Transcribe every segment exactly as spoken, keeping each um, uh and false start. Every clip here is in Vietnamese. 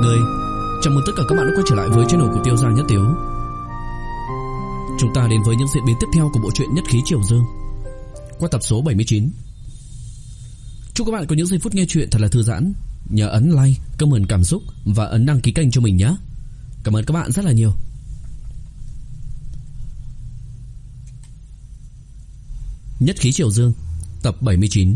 người, chào mừng tất cả các bạn đã quay trở lại với channel của Tiêu Gia Nhất Tiếu. Chúng ta đến với những diễn biến tiếp theo của bộ truyện Nhất Khí Triều Dương qua tập số bảy mươi chín. Chúc các bạn có những giây phút nghe chuyện thật là thư giãn. Nhớ ấn like, comment cảm xúc và ấn đăng ký kênh cho mình nhé. Cảm ơn các bạn rất là nhiều. Nhất Khí Triều Dương tập bảy mươi chín.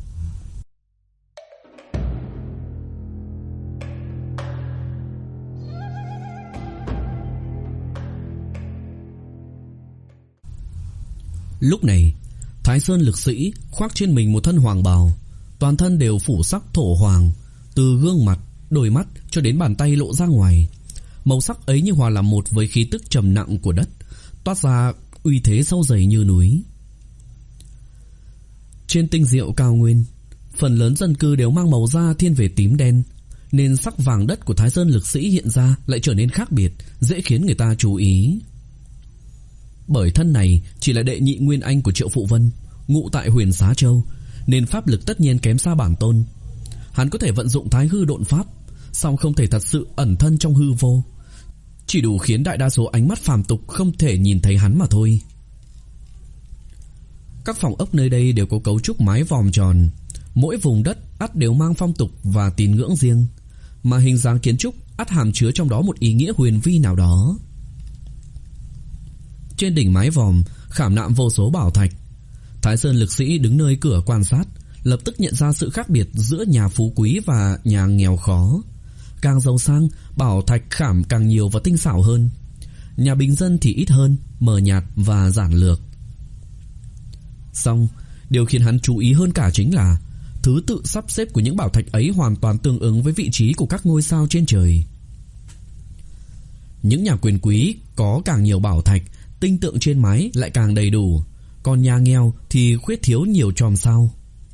Lúc này, Thái Sơn lực sĩ khoác trên mình một thân hoàng bào, toàn thân đều phủ sắc thổ hoàng, từ gương mặt, đôi mắt cho đến bàn tay lộ ra ngoài. Màu sắc ấy như hòa làm một với khí tức trầm nặng của đất, toát ra uy thế sâu dày như núi. Trên tinh diệu cao nguyên, phần lớn dân cư đều mang màu da thiên về tím đen, nên sắc vàng đất của Thái Sơn lực sĩ hiện ra lại trở nên khác biệt, dễ khiến người ta chú ý. Bởi thân này chỉ là đệ nhị nguyên anh của Triệu Phụ Vân, ngụ tại Huyền Xá Châu, nên pháp lực tất nhiên kém xa bản tôn. Hắn có thể vận dụng Thái Hư Độn Pháp, song không thể thật sự ẩn thân trong hư vô, chỉ đủ khiến đại đa số ánh mắt phàm tục không thể nhìn thấy hắn mà thôi. Các phòng ốc nơi đây đều có cấu trúc mái vòm tròn, mỗi vùng đất ắt đều mang phong tục và tín ngưỡng riêng, mà hình dáng kiến trúc ắt hàm chứa trong đó một ý nghĩa huyền vi nào đó. Trên đỉnh mái vòm khảm nạm vô số bảo thạch. Thái Sơn lực sĩ đứng nơi cửa quan sát, lập tức nhận ra sự khác biệt giữa nhà phú quý và nhà nghèo khó. Càng giàu sang, bảo thạch khảm càng nhiều và tinh xảo hơn. Nhà bình dân thì ít hơn, mờ nhạt và giản lược. Song, điều khiến hắn chú ý hơn cả chính là thứ tự sắp xếp của những bảo thạch ấy hoàn toàn tương ứng với vị trí của các ngôi sao trên trời. Những nhà quyền quý có càng nhiều bảo thạch, tinh tượng trên mái lại càng đầy đủ, còn nhà nghèo thì khuyết thiếu nhiều chòm sao.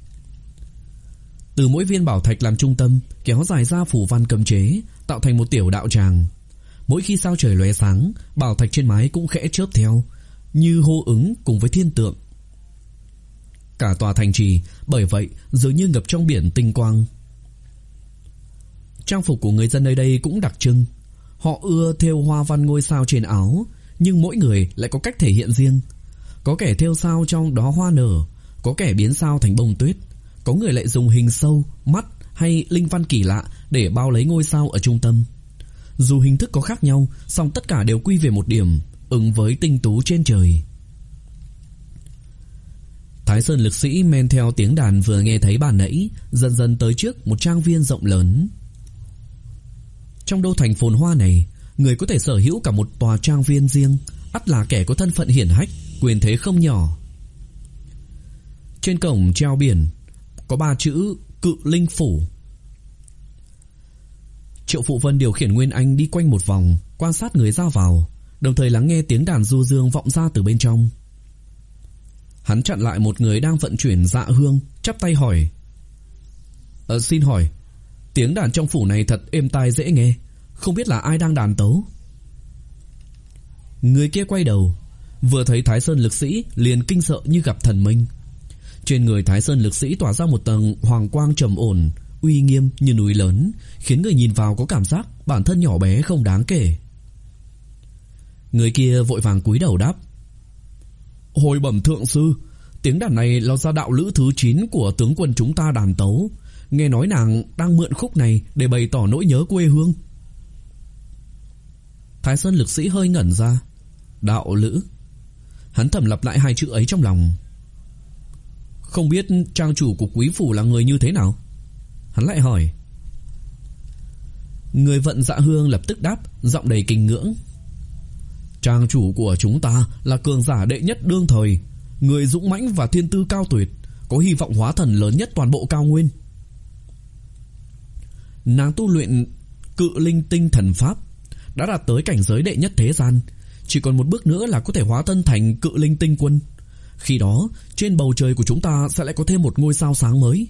Từ mỗi viên bảo thạch làm trung tâm, kéo dài ra phủ văn cấm chế, tạo thành một tiểu đạo tràng. Mỗi khi sao trời lóe sáng, bảo thạch trên mái cũng khẽ chớp theo, như hô ứng cùng với thiên tượng. Cả tòa thành trì bởi vậy dường như ngập trong biển tinh quang. Trang phục của người dân nơi đây cũng đặc trưng. Họ ưa thêu hoa văn ngôi sao trên áo, nhưng mỗi người lại có cách thể hiện riêng. Có kẻ thêu sao trong đó hoa nở, có kẻ biến sao thành bông tuyết, có người lại dùng hình sâu, mắt hay linh văn kỳ lạ để bao lấy ngôi sao ở trung tâm. Dù hình thức có khác nhau, song tất cả đều quy về một điểm, ứng với tinh tú trên trời. Thái Sơn lực sĩ men theo tiếng đàn vừa nghe thấy ban nãy, dần dần tới trước một trang viên rộng lớn. Trong đô thành phồn hoa này, người có thể sở hữu cả một tòa trang viên riêng, ắt là kẻ có thân phận hiển hách, quyền thế không nhỏ. Trên cổng treo biển có ba chữ Cự Linh Phủ. Triệu Phụ Vân điều khiển Nguyên Anh đi quanh một vòng, quan sát người ra vào, đồng thời lắng nghe tiếng đàn du dương vọng ra từ bên trong. Hắn chặn lại một người đang vận chuyển dạ hương, chắp tay hỏi: ờ, Xin hỏi, tiếng đàn trong phủ này thật êm tai dễ nghe, không biết là ai đang đàn tấu? Người kia quay đầu, vừa thấy Thái Sơn lực sĩ liền kinh sợ như gặp thần minh. Trên người Thái Sơn lực sĩ tỏa ra một tầng hoàng quang trầm ổn, uy nghiêm như núi lớn, khiến người nhìn vào có cảm giác bản thân nhỏ bé không đáng kể. Người kia vội vàng cúi đầu đáp: Hồi bẩm thượng sư, tiếng đàn này là do đạo lữ thứ chín của tướng quân chúng ta đàn tấu. Nghe nói nàng đang mượn khúc này để bày tỏ nỗi nhớ quê hương. Thái Sơn lực sĩ hơi ngẩn ra. Đạo lữ? Hắn thầm lặp lại hai chữ ấy trong lòng. Không biết trang chủ của quý phủ là người như thế nào? Hắn lại hỏi. Người vận dạ hương lập tức đáp, giọng đầy kính ngưỡng: Trang chủ của chúng ta là cường giả đệ nhất đương thời, người dũng mãnh và thiên tư cao tuyệt, có hy vọng hóa thần lớn nhất toàn bộ cao nguyên. Nàng tu luyện Cự Linh Tinh Thần Pháp, đã đạt tới cảnh giới đệ nhất thế gian, chỉ còn một bước nữa là có thể hóa thân thành Cự Linh Tinh Quân. Khi đó, trên bầu trời của chúng ta sẽ lại có thêm một ngôi sao sáng mới.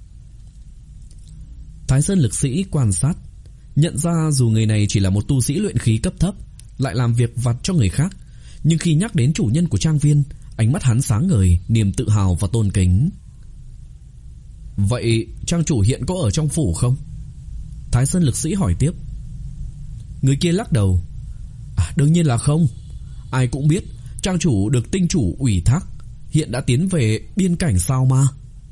Thái Sơn lực sĩ quan sát, nhận ra dù người này chỉ là một tu sĩ luyện khí cấp thấp, lại làm việc vặt cho người khác, nhưng khi nhắc đến chủ nhân của trang viên, ánh mắt hắn sáng ngời, niềm tự hào và tôn kính. Vậy trang chủ hiện có ở trong phủ không? Thái Sơn lực sĩ hỏi tiếp. Người kia lắc đầu. À, đương nhiên là không. Ai cũng biết trang chủ được tinh chủ ủy thác hiện đã tiến về biên cảnh sao ma.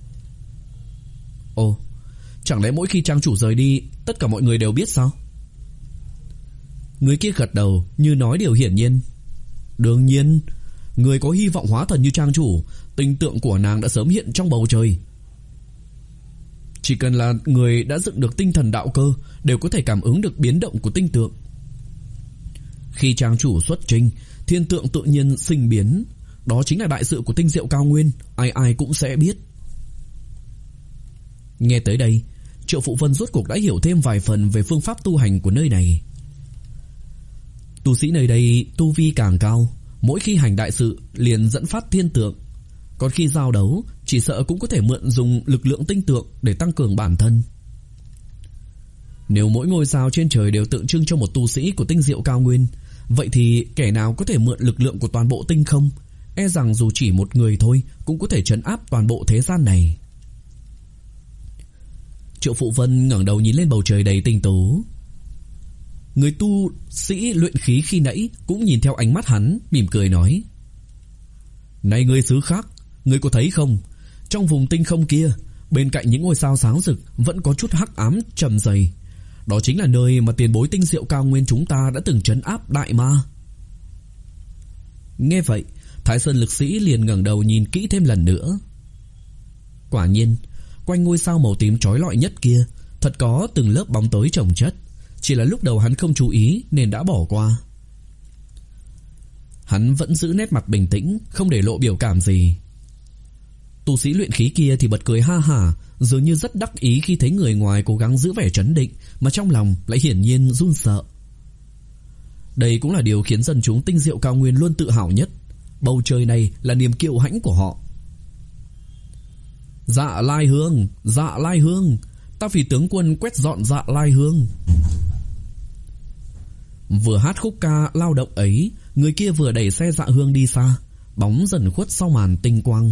Ồ, chẳng lẽ mỗi khi trang chủ rời đi tất cả mọi người đều biết sao? Người kia gật đầu như nói điều hiển nhiên. Đương nhiên, người có hy vọng hóa thần như trang chủ, tinh tượng của nàng đã sớm hiện trong bầu trời. Chỉ cần là người đã dựng được tinh thần đạo cơ đều có thể cảm ứng được biến động của tinh tượng. Khi trang chủ xuất trình, thiên tượng tự nhiên sinh biến. Đó chính là đại sự của tinh diệu cao nguyên, ai ai cũng sẽ biết. Nghe tới đây, Triệu Phụ Vân rốt cuộc đã hiểu thêm vài phần về phương pháp tu hành của nơi này. Tu sĩ nơi đây tu vi càng cao, mỗi khi hành đại sự liền dẫn phát thiên tượng. Còn khi giao đấu, chỉ sợ cũng có thể mượn dùng lực lượng tinh tượng để tăng cường bản thân. Nếu mỗi ngôi sao trên trời đều tượng trưng cho một tu sĩ của tinh diệu cao nguyên, vậy thì kẻ nào có thể mượn lực lượng của toàn bộ tinh không, e rằng dù chỉ một người thôi cũng có thể trấn áp toàn bộ thế gian này. Triệu Phụ Vân ngẩng đầu nhìn lên bầu trời đầy tinh tú. Người tu sĩ luyện khí khi nãy cũng nhìn theo ánh mắt hắn, mỉm cười nói: Này người xứ khác, người có thấy không? Trong vùng tinh không kia, bên cạnh những ngôi sao sáng rực vẫn có chút hắc ám trầm dày. Đó chính là nơi mà tiền bối tinh diệu cao nguyên chúng ta đã từng trấn áp đại ma. Nghe vậy, Thái Sơn lực sĩ liền ngẩng đầu nhìn kỹ thêm lần nữa. Quả nhiên, quanh ngôi sao màu tím chói lọi nhất kia thật có từng lớp bóng tối chồng chất. Chỉ là lúc đầu hắn không chú ý nên đã bỏ qua. Hắn vẫn giữ nét mặt bình tĩnh, không để lộ biểu cảm gì. Tu sĩ luyện khí kia thì bật cười ha hả, dường như rất đắc ý khi thấy người ngoài cố gắng giữ vẻ trấn định, mà trong lòng lại hiển nhiên run sợ. Đây cũng là điều khiến dân chúng tinh diệu cao nguyên luôn tự hào nhất. Bầu trời này là niềm kiêu hãnh của họ. Dạ Lai Hương, Dạ Lai Hương, ta vì tướng quân quét dọn Dạ Lai Hương. Vừa hát khúc ca lao động ấy, người kia vừa đẩy xe dạ hương đi xa, bóng dần khuất sau màn tinh quang.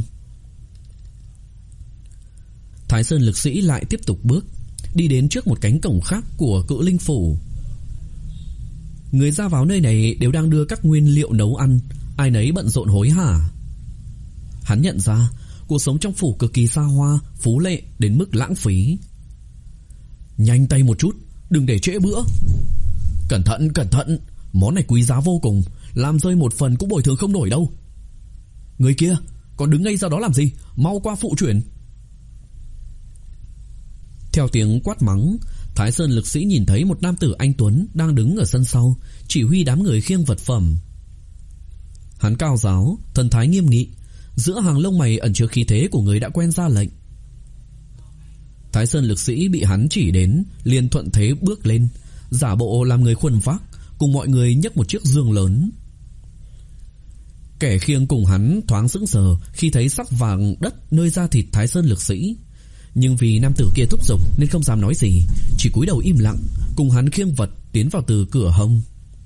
Thái Sơn lực sĩ lại tiếp tục bước, đi đến trước một cánh cổng khác của Cự Linh phủ. Người ra vào nơi này đều đang đưa các nguyên liệu nấu ăn, ai nấy bận rộn hối hả. Hắn nhận ra cuộc sống trong phủ cực kỳ xa hoa, phú lệ đến mức lãng phí. Nhanh tay một chút, đừng để trễ bữa. Cẩn thận, cẩn thận, món này quý giá vô cùng, làm rơi một phần cũng bồi thường không nổi đâu. Người kia, còn đứng ngây ra đó làm gì, mau qua phụ chuyển. Theo tiếng quát mắng, Thái Sơn lực sĩ nhìn thấy một nam tử anh tuấn đang đứng ở sân sau, chỉ huy đám người khiêng vật phẩm. Hắn cao ráo, thần thái nghiêm nghị, giữa hàng lông mày ẩn chứa khí thế của người đã quen ra lệnh. Thái Sơn lực sĩ bị hắn chỉ đến, liền thuận thế bước lên, giả bộ làm người khuân vác, cùng mọi người nhấc một chiếc giường lớn. Kẻ khiêng cùng hắn thoáng sững sờ khi thấy sắc vàng đất nơi da thịt Thái Sơn lực sĩ, nhưng vì nam tử kia thúc giục nên không dám nói gì, chỉ cúi đầu im lặng, cùng hắn khiêng vật tiến vào từ cửa hông.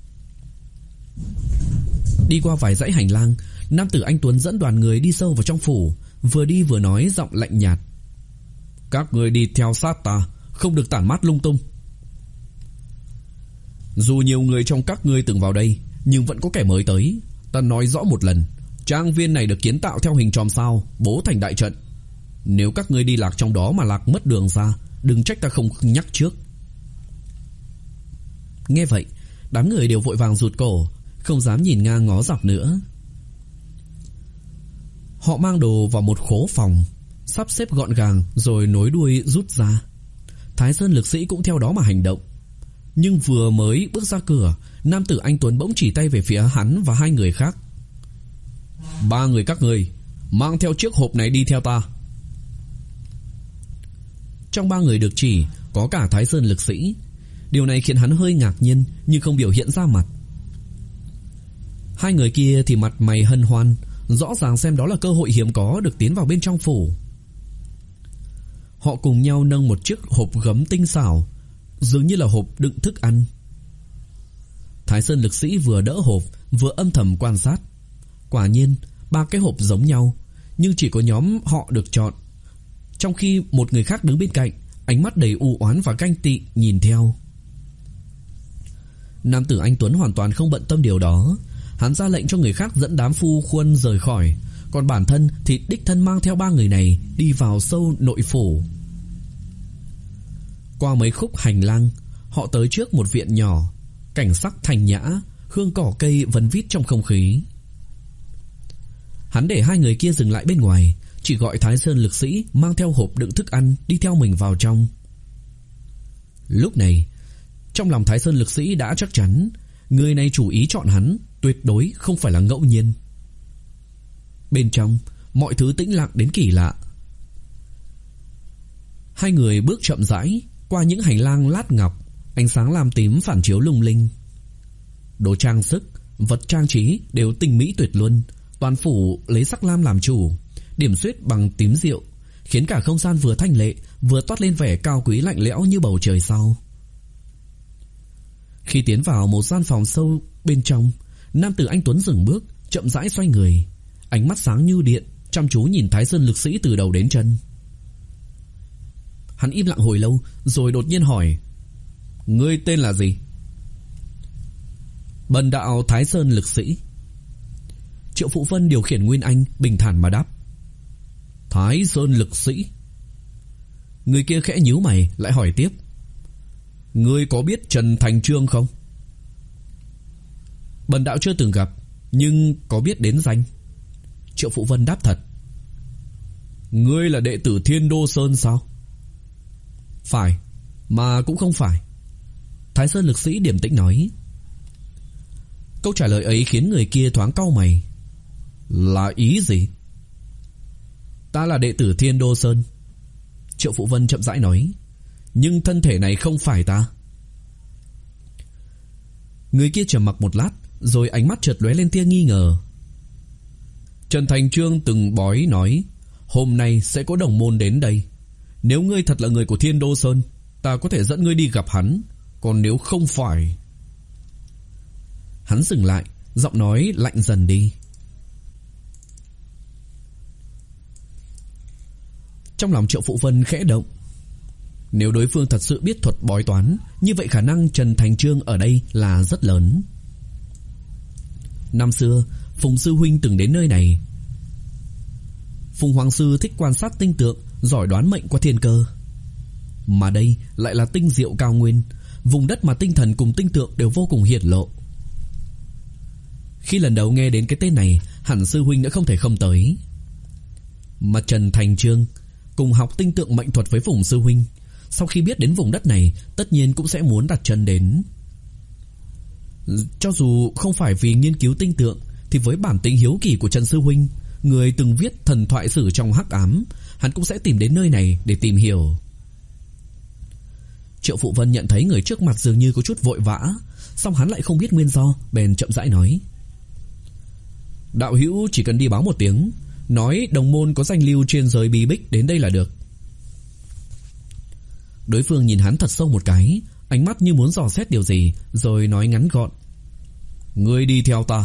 Đi qua vài dãy hành lang, nam tử anh tuấn dẫn đoàn người đi sâu vào trong phủ, vừa đi vừa nói giọng lạnh nhạt: Các người đi theo sát ta, không được tản mát lung tung. Dù nhiều người trong các ngươi từng vào đây, nhưng vẫn có kẻ mới tới. Ta nói rõ một lần, trang viên này được kiến tạo theo hình tròm sao, bố thành đại trận. Nếu các ngươi đi lạc trong đó mà lạc mất đường ra, đừng trách ta không nhắc trước. Nghe vậy, đám người đều vội vàng rụt cổ, không dám nhìn ngang ngó dọc nữa. Họ mang đồ vào một khố phòng, sắp xếp gọn gàng rồi nối đuôi rút ra. Thái Sơn lực sĩ cũng theo đó mà hành động. Nhưng vừa mới bước ra cửa, nam tử anh tuấn bỗng chỉ tay về phía hắn và hai người khác. Ba người các người mang theo chiếc hộp này đi theo ta. Trong ba người được chỉ có cả Thái Sơn lực sĩ. Điều này khiến hắn hơi ngạc nhiên, nhưng không biểu hiện ra mặt. Hai người kia thì mặt mày hân hoan, rõ ràng xem đó là cơ hội hiếm có được tiến vào bên trong phủ. Họ cùng nhau nâng một chiếc hộp gấm tinh xảo, dường như là hộp đựng thức ăn. Thái Sơn lực sĩ vừa đỡ hộp vừa âm thầm quan sát. Quả nhiên ba cái hộp giống nhau, nhưng chỉ có nhóm họ được chọn, trong khi một người khác đứng bên cạnh, ánh mắt đầy u oán và ganh tị nhìn theo. Nam tử anh tuấn hoàn toàn không bận tâm điều đó. Hắn ra lệnh cho người khác dẫn đám phu khuân rời khỏi, còn bản thân thì đích thân mang theo ba người này đi vào sâu nội phủ. Qua mấy khúc hành lang, họ tới trước một viện nhỏ, cảnh sắc thanh nhã, hương cỏ cây vấn vít trong không khí. Hắn để hai người kia dừng lại bên ngoài, chỉ gọi Thái Sơn lực sĩ mang theo hộp đựng thức ăn đi theo mình vào trong. Lúc này, trong lòng Thái Sơn lực sĩ đã chắc chắn người này chủ ý chọn hắn tuyệt đối không phải là ngẫu nhiên. Bên trong, mọi thứ tĩnh lặng đến kỳ lạ. Hai người bước chậm rãi qua những hành lang lát ngọc, ánh sáng lam tím phản chiếu lung linh. Đồ trang sức, vật trang trí đều tinh mỹ tuyệt luân, toàn phủ lấy sắc lam làm chủ, điểm xuyết bằng tím rượu, khiến cả không gian vừa thanh lệ vừa toát lên vẻ cao quý lạnh lẽo như bầu trời sau. Khi tiến vào một gian phòng sâu bên trong, nam tử anh tuấn dừng bước, chậm rãi xoay người, ánh mắt sáng như điện, chăm chú nhìn Thái Sơn lực sĩ từ đầu đến chân. Hắn im lặng hồi lâu, rồi đột nhiên hỏi: "Ngươi tên là gì?" "Bần đạo Thái Sơn lực sĩ." Triệu Phụ Vân điều khiển Nguyên Anh bình thản mà đáp: "Thái Sơn lực sĩ." Người kia khẽ nhíu mày lại hỏi tiếp: "Ngươi có biết Trần Thành Trương không?" "Bần đạo chưa từng gặp, nhưng có biết đến danh." Triệu Phụ Vân đáp thật. "Ngươi là đệ tử Thiên Đô Sơn sao?" "Phải, mà cũng không phải." Thái Sơn lực sĩ điềm tĩnh nói. Câu trả lời ấy khiến người kia thoáng cau mày. "Là ý gì?" "Ta là đệ tử Thiên Đô Sơn." Triệu Phụ Vân chậm rãi nói. "Nhưng thân thể này không phải ta." Người kia trầm mặc một lát, rồi ánh mắt chợt lóe lên tia nghi ngờ. "Trần Thành Trương từng bói nói hôm nay sẽ có đồng môn đến đây. Nếu ngươi thật là người của Thiên Đô Sơn, ta có thể dẫn ngươi đi gặp hắn. Còn nếu không phải..." Hắn dừng lại, giọng nói lạnh dần đi. Trong lòng Triệu Phụ Vân khẽ động. Nếu đối phương thật sự biết thuật bói toán, như vậy khả năng Trần Thành Trương ở đây là rất lớn. Năm xưa, Phùng sư huynh từng đến nơi này. Phùng hoàng sư thích quan sát tinh tượng, giỏi đoán mệnh qua thiên cơ. Mà đây lại là tinh diệu cao nguyên, vùng đất mà tinh thần cùng tinh tượng đều vô cùng hiển lộ. Khi lần đầu nghe đến cái tên này, hẳn sư huynh đã không thể không tới. Mà Trần Thành Trương cùng học tinh tượng mệnh thuật với Phùng sư huynh, sau khi biết đến vùng đất này, tất nhiên cũng sẽ muốn đặt chân đến. Cho dù không phải vì nghiên cứu tinh tượng, thì với bản tính hiếu kỳ của Trần sư huynh, người từng viết thần thoại sử trong hắc ám, hắn cũng sẽ tìm đến nơi này để tìm hiểu. Triệu Phụ Vân nhận thấy người trước mặt dường như có chút vội vã, song hắn lại không biết nguyên do, bèn chậm rãi nói: "Đạo hữu chỉ cần đi báo một tiếng, nói đồng môn có danh lưu trên giới bí bích đến đây là được." Đối phương nhìn hắn thật sâu một cái, ánh mắt như muốn dò xét điều gì, rồi nói ngắn gọn: "Ngươi đi theo ta."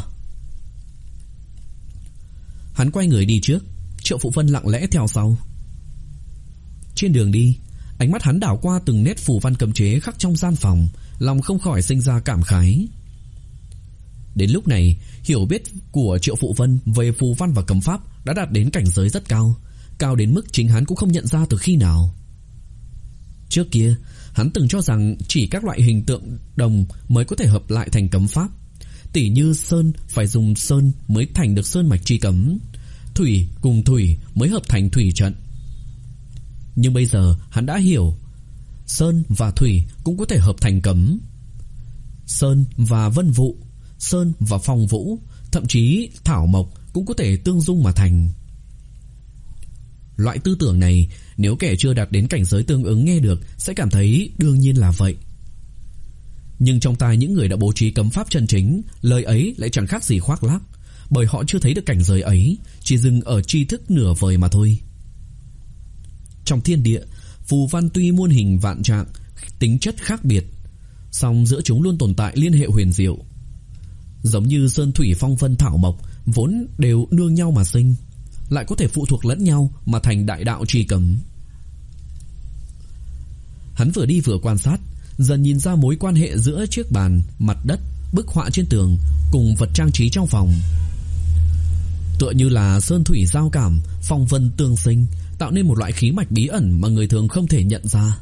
Hắn quay người đi trước, Triệu Phụ Vân lặng lẽ theo sau. Trên đường đi, ánh mắt hắn đảo qua từng nét phù văn cấm chế khắc trong gian phòng, lòng không khỏi sinh ra cảm khái. Đến lúc này, hiểu biết của Triệu Phụ Vân về phù văn và cấm pháp đã đạt đến cảnh giới rất cao, cao đến mức chính hắn cũng không nhận ra từ khi nào. Trước kia, hắn từng cho rằng chỉ các loại hình tượng đồng mới có thể hợp lại thành cấm pháp. Tỉ như sơn phải dùng sơn mới thành được sơn mạch chi cấm, thủy cùng thủy mới hợp thành thủy trận. Nhưng bây giờ hắn đã hiểu, sơn và thủy cũng có thể hợp thành cấm, sơn và vân vụ, sơn và phong vũ, thậm chí thảo mộc cũng có thể tương dung mà thành. Loại tư tưởng này, nếu kẻ chưa đạt đến cảnh giới tương ứng nghe được sẽ cảm thấy đương nhiên là vậy. Nhưng trong tai những người đã bố trí cấm pháp chân chính, lời ấy lại chẳng khác gì khoác lác, bởi họ chưa thấy được cảnh giới ấy, chỉ dừng ở tri thức nửa vời mà thôi. Trong thiên địa, phù văn tuy muôn hình vạn trạng, tính chất khác biệt, song giữa chúng luôn tồn tại liên hệ huyền diệu. Giống như sơn thủy phong vân thảo mộc vốn đều nương nhau mà sinh, lại có thể phụ thuộc lẫn nhau mà thành đại đạo tri cấm. Hắn vừa đi vừa quan sát, dần nhìn ra mối quan hệ giữa chiếc bàn, mặt đất, bức họa trên tường cùng vật trang trí trong phòng. Tựa như là sơn thủy giao cảm, phong vân tương sinh, tạo nên một loại khí mạch bí ẩn mà người thường không thể nhận ra.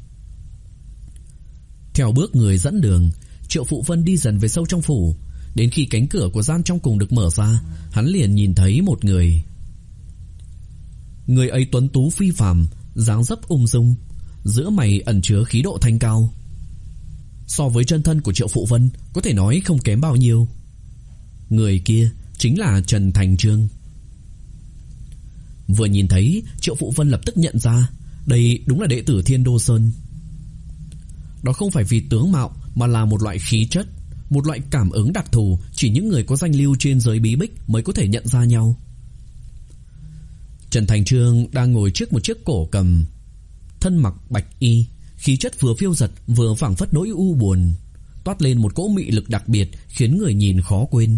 Theo bước người dẫn đường, Triệu Phụ Vân đi dần về sâu trong phủ. Đến khi cánh cửa của gian trong cùng được mở ra, hắn liền nhìn thấy một người. Người ấy tuấn tú phi phàm, dáng dấp ung dung, giữa mày ẩn chứa khí độ thanh cao. So với chân thân của Triệu Phụ Vân, có thể nói không kém bao nhiêu. Người kia chính là Trần Thành Trương. Vừa nhìn thấy, Triệu Phụ Vân lập tức nhận ra đây đúng là đệ tử Thiên Đô Sơn. Đó không phải vì tướng mạo, mà là một loại khí chất, một loại cảm ứng đặc thù chỉ những người có danh lưu trên giới bí bích mới có thể nhận ra nhau. Trần Thành Trương đang ngồi trước một chiếc cổ cầm, thân mặc bạch y, khí chất vừa phiêu dật vừa phảng phất nỗi u buồn, toát lên một cỗ mị lực đặc biệt khiến người nhìn khó quên.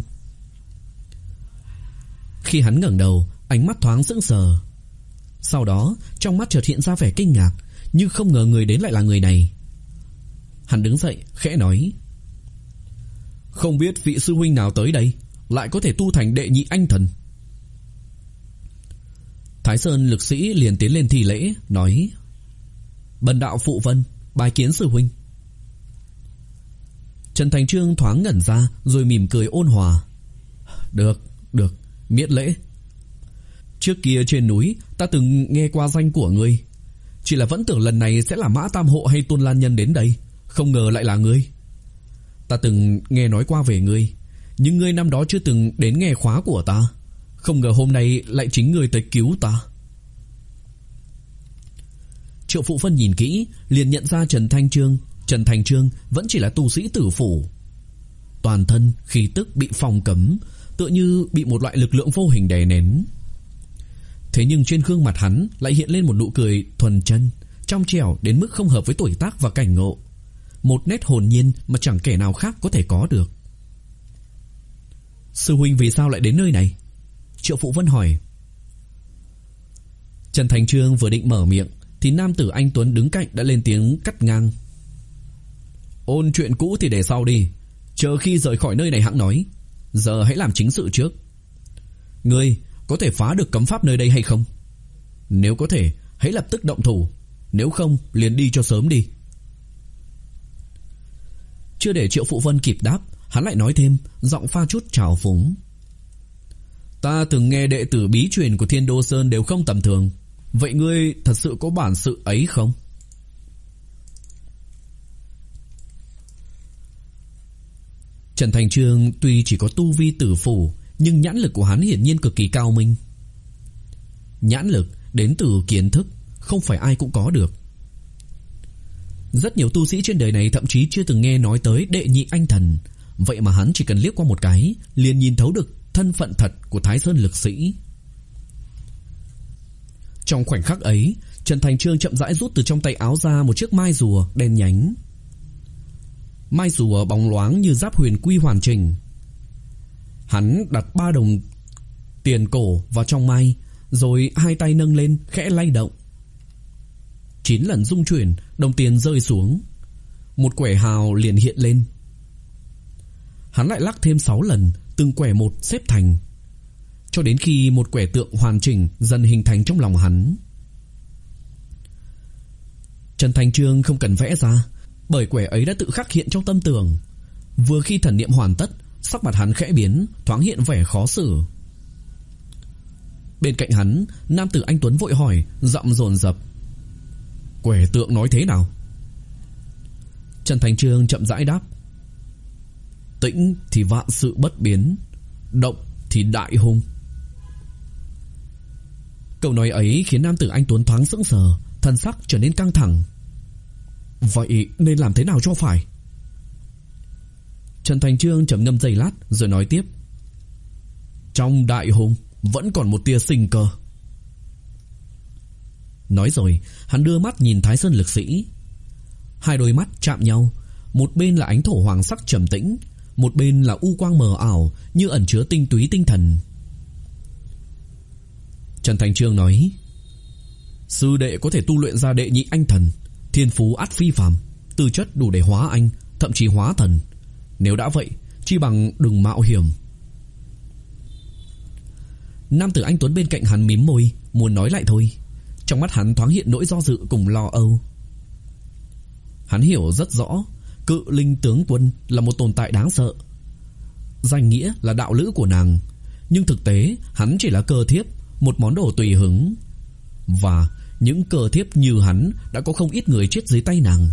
Khi hắn ngẩng đầu, ánh mắt thoáng sững sờ. Sau đó, trong mắt chợt hiện ra vẻ kinh ngạc, nhưng không ngờ người đến lại là người này. Hắn đứng dậy, khẽ nói: "Không biết vị sư huynh nào tới đây, lại có thể tu thành đệ nhị anh thần?" Thái Sơn lực sĩ liền tiến lên thi lễ, nói: "Bần đạo Phụ Vân, bái kiến sư huynh." Trần Thành Trương thoáng ngẩn ra, rồi mỉm cười ôn hòa: "Được, được, miễn lễ. Trước kia trên núi ta từng nghe qua danh của ngươi, chỉ là vẫn tưởng lần này sẽ là Mã Tam Hộ hay Tôn Lan Nhân đến đây, không ngờ lại là ngươi. Ta từng nghe nói qua về ngươi, nhưng ngươi năm đó chưa từng đến nghe khóa của ta, không ngờ hôm nay lại chính ngươi tới cứu ta." Triệu Phụ Vân nhìn kỹ, liền nhận ra Trần Thanh Trương. Trần Thành Trương vẫn chỉ là tu sĩ tử phủ, toàn thân khí tức bị phong cấm, tựa như bị một loại lực lượng vô hình đè nén. Thế nhưng trên gương mặt hắn lại hiện lên một nụ cười thuần chân, trong trẻo đến mức không hợp với tuổi tác và cảnh ngộ, một nét hồn nhiên mà chẳng kẻ nào khác có thể có được. "Sư huynh vì sao lại đến nơi này?" Triệu Phụ Vân hỏi. Trần Thành Trương vừa định mở miệng thì nam tử anh tuấn đứng cạnh đã lên tiếng cắt ngang: "Ôn chuyện cũ thì để sau đi, chờ khi rời khỏi nơi này hẵng nói. Giờ hãy làm chính sự trước. Ngươi có thể phá được cấm pháp nơi đây hay không? Nếu có thể, hãy lập tức động thủ, nếu không liền đi cho sớm đi." Chưa để Triệu Phụ Vân kịp đáp, hắn lại nói thêm, giọng pha chút trào phúng: "Ta từng nghe đệ tử bí truyền của Thiên Đô Sơn đều không tầm thường, vậy ngươi thật sự có bản sự ấy không?" Trần Thành Trương tuy chỉ có tu vi tử phủ, nhưng nhãn lực của hắn hiển nhiên cực kỳ cao minh. Nhãn lực đến từ kiến thức, không phải ai cũng có được. Rất nhiều tu sĩ trên đời này thậm chí chưa từng nghe nói tới đệ nhị anh thần, vậy mà hắn chỉ cần liếc qua một cái liền nhìn thấu được thân phận thật của Thái Sơn lực sĩ. Trong khoảnh khắc ấy, Trần Thành Trương chậm rãi rút từ trong tay áo ra một chiếc mai rùa đen nhánh. Mai rùa bóng loáng như giáp huyền quy hoàn chỉnh. Hắn đặt ba đồng tiền cổ vào trong mai, rồi hai tay nâng lên khẽ lay động. Chín lần rung chuyển, đồng tiền rơi xuống, một quẻ hào liền hiện lên. Hắn lại lắc thêm sáu lần, từng quẻ một xếp thành, cho đến khi một quẻ tượng hoàn chỉnh dần hình thành trong lòng hắn. Trần Thành Trương không cần vẽ ra, bởi quẻ ấy đã tự khắc hiện trong tâm tưởng. Vừa khi thần niệm hoàn tất, sắc mặt hắn khẽ biến, thoáng hiện vẻ khó xử. Bên cạnh hắn, nam tử anh tuấn vội hỏi, giọng dồn dập: "Quẻ tượng nói thế nào?" Trần Thành Trương chậm rãi đáp: "Tĩnh thì vạn sự bất biến, động thì đại hung." Câu nói ấy khiến nam tử anh tuấn thoáng sững sờ, thân sắc trở nên căng thẳng. Vậy nên làm thế nào cho phải? Trần Thành Trương trầm ngâm giây lát rồi nói tiếp: "Trong đại hung vẫn còn một tia sinh cơ." Nói rồi, hắn đưa mắt nhìn Thái Sơn lực sĩ. Hai đôi mắt chạm nhau, một bên là ánh thổ hoàng sắc trầm tĩnh, một bên là u quang mờ ảo như ẩn chứa tinh túy tinh thần. Trần Thành Trương nói: "Sư đệ có thể tu luyện ra đệ nhị anh thần, thiên phú ắt phi phàm, tư chất đủ để hóa anh, thậm chí hóa thần. Nếu đã vậy, chi bằng đừng mạo hiểm. Nam tử anh tuấn bên cạnh hắn mím môi, muốn nói lại thôi. Trong mắt hắn thoáng hiện nỗi do dự cùng lo âu. Hắn hiểu rất rõ, Cự Linh tướng quân là một tồn tại đáng sợ. Danh nghĩa là đạo lữ của nàng, nhưng thực tế hắn chỉ là cơ thiếp, một món đồ tùy hứng. Và những cơ thiếp như hắn đã có không ít người chết dưới tay nàng.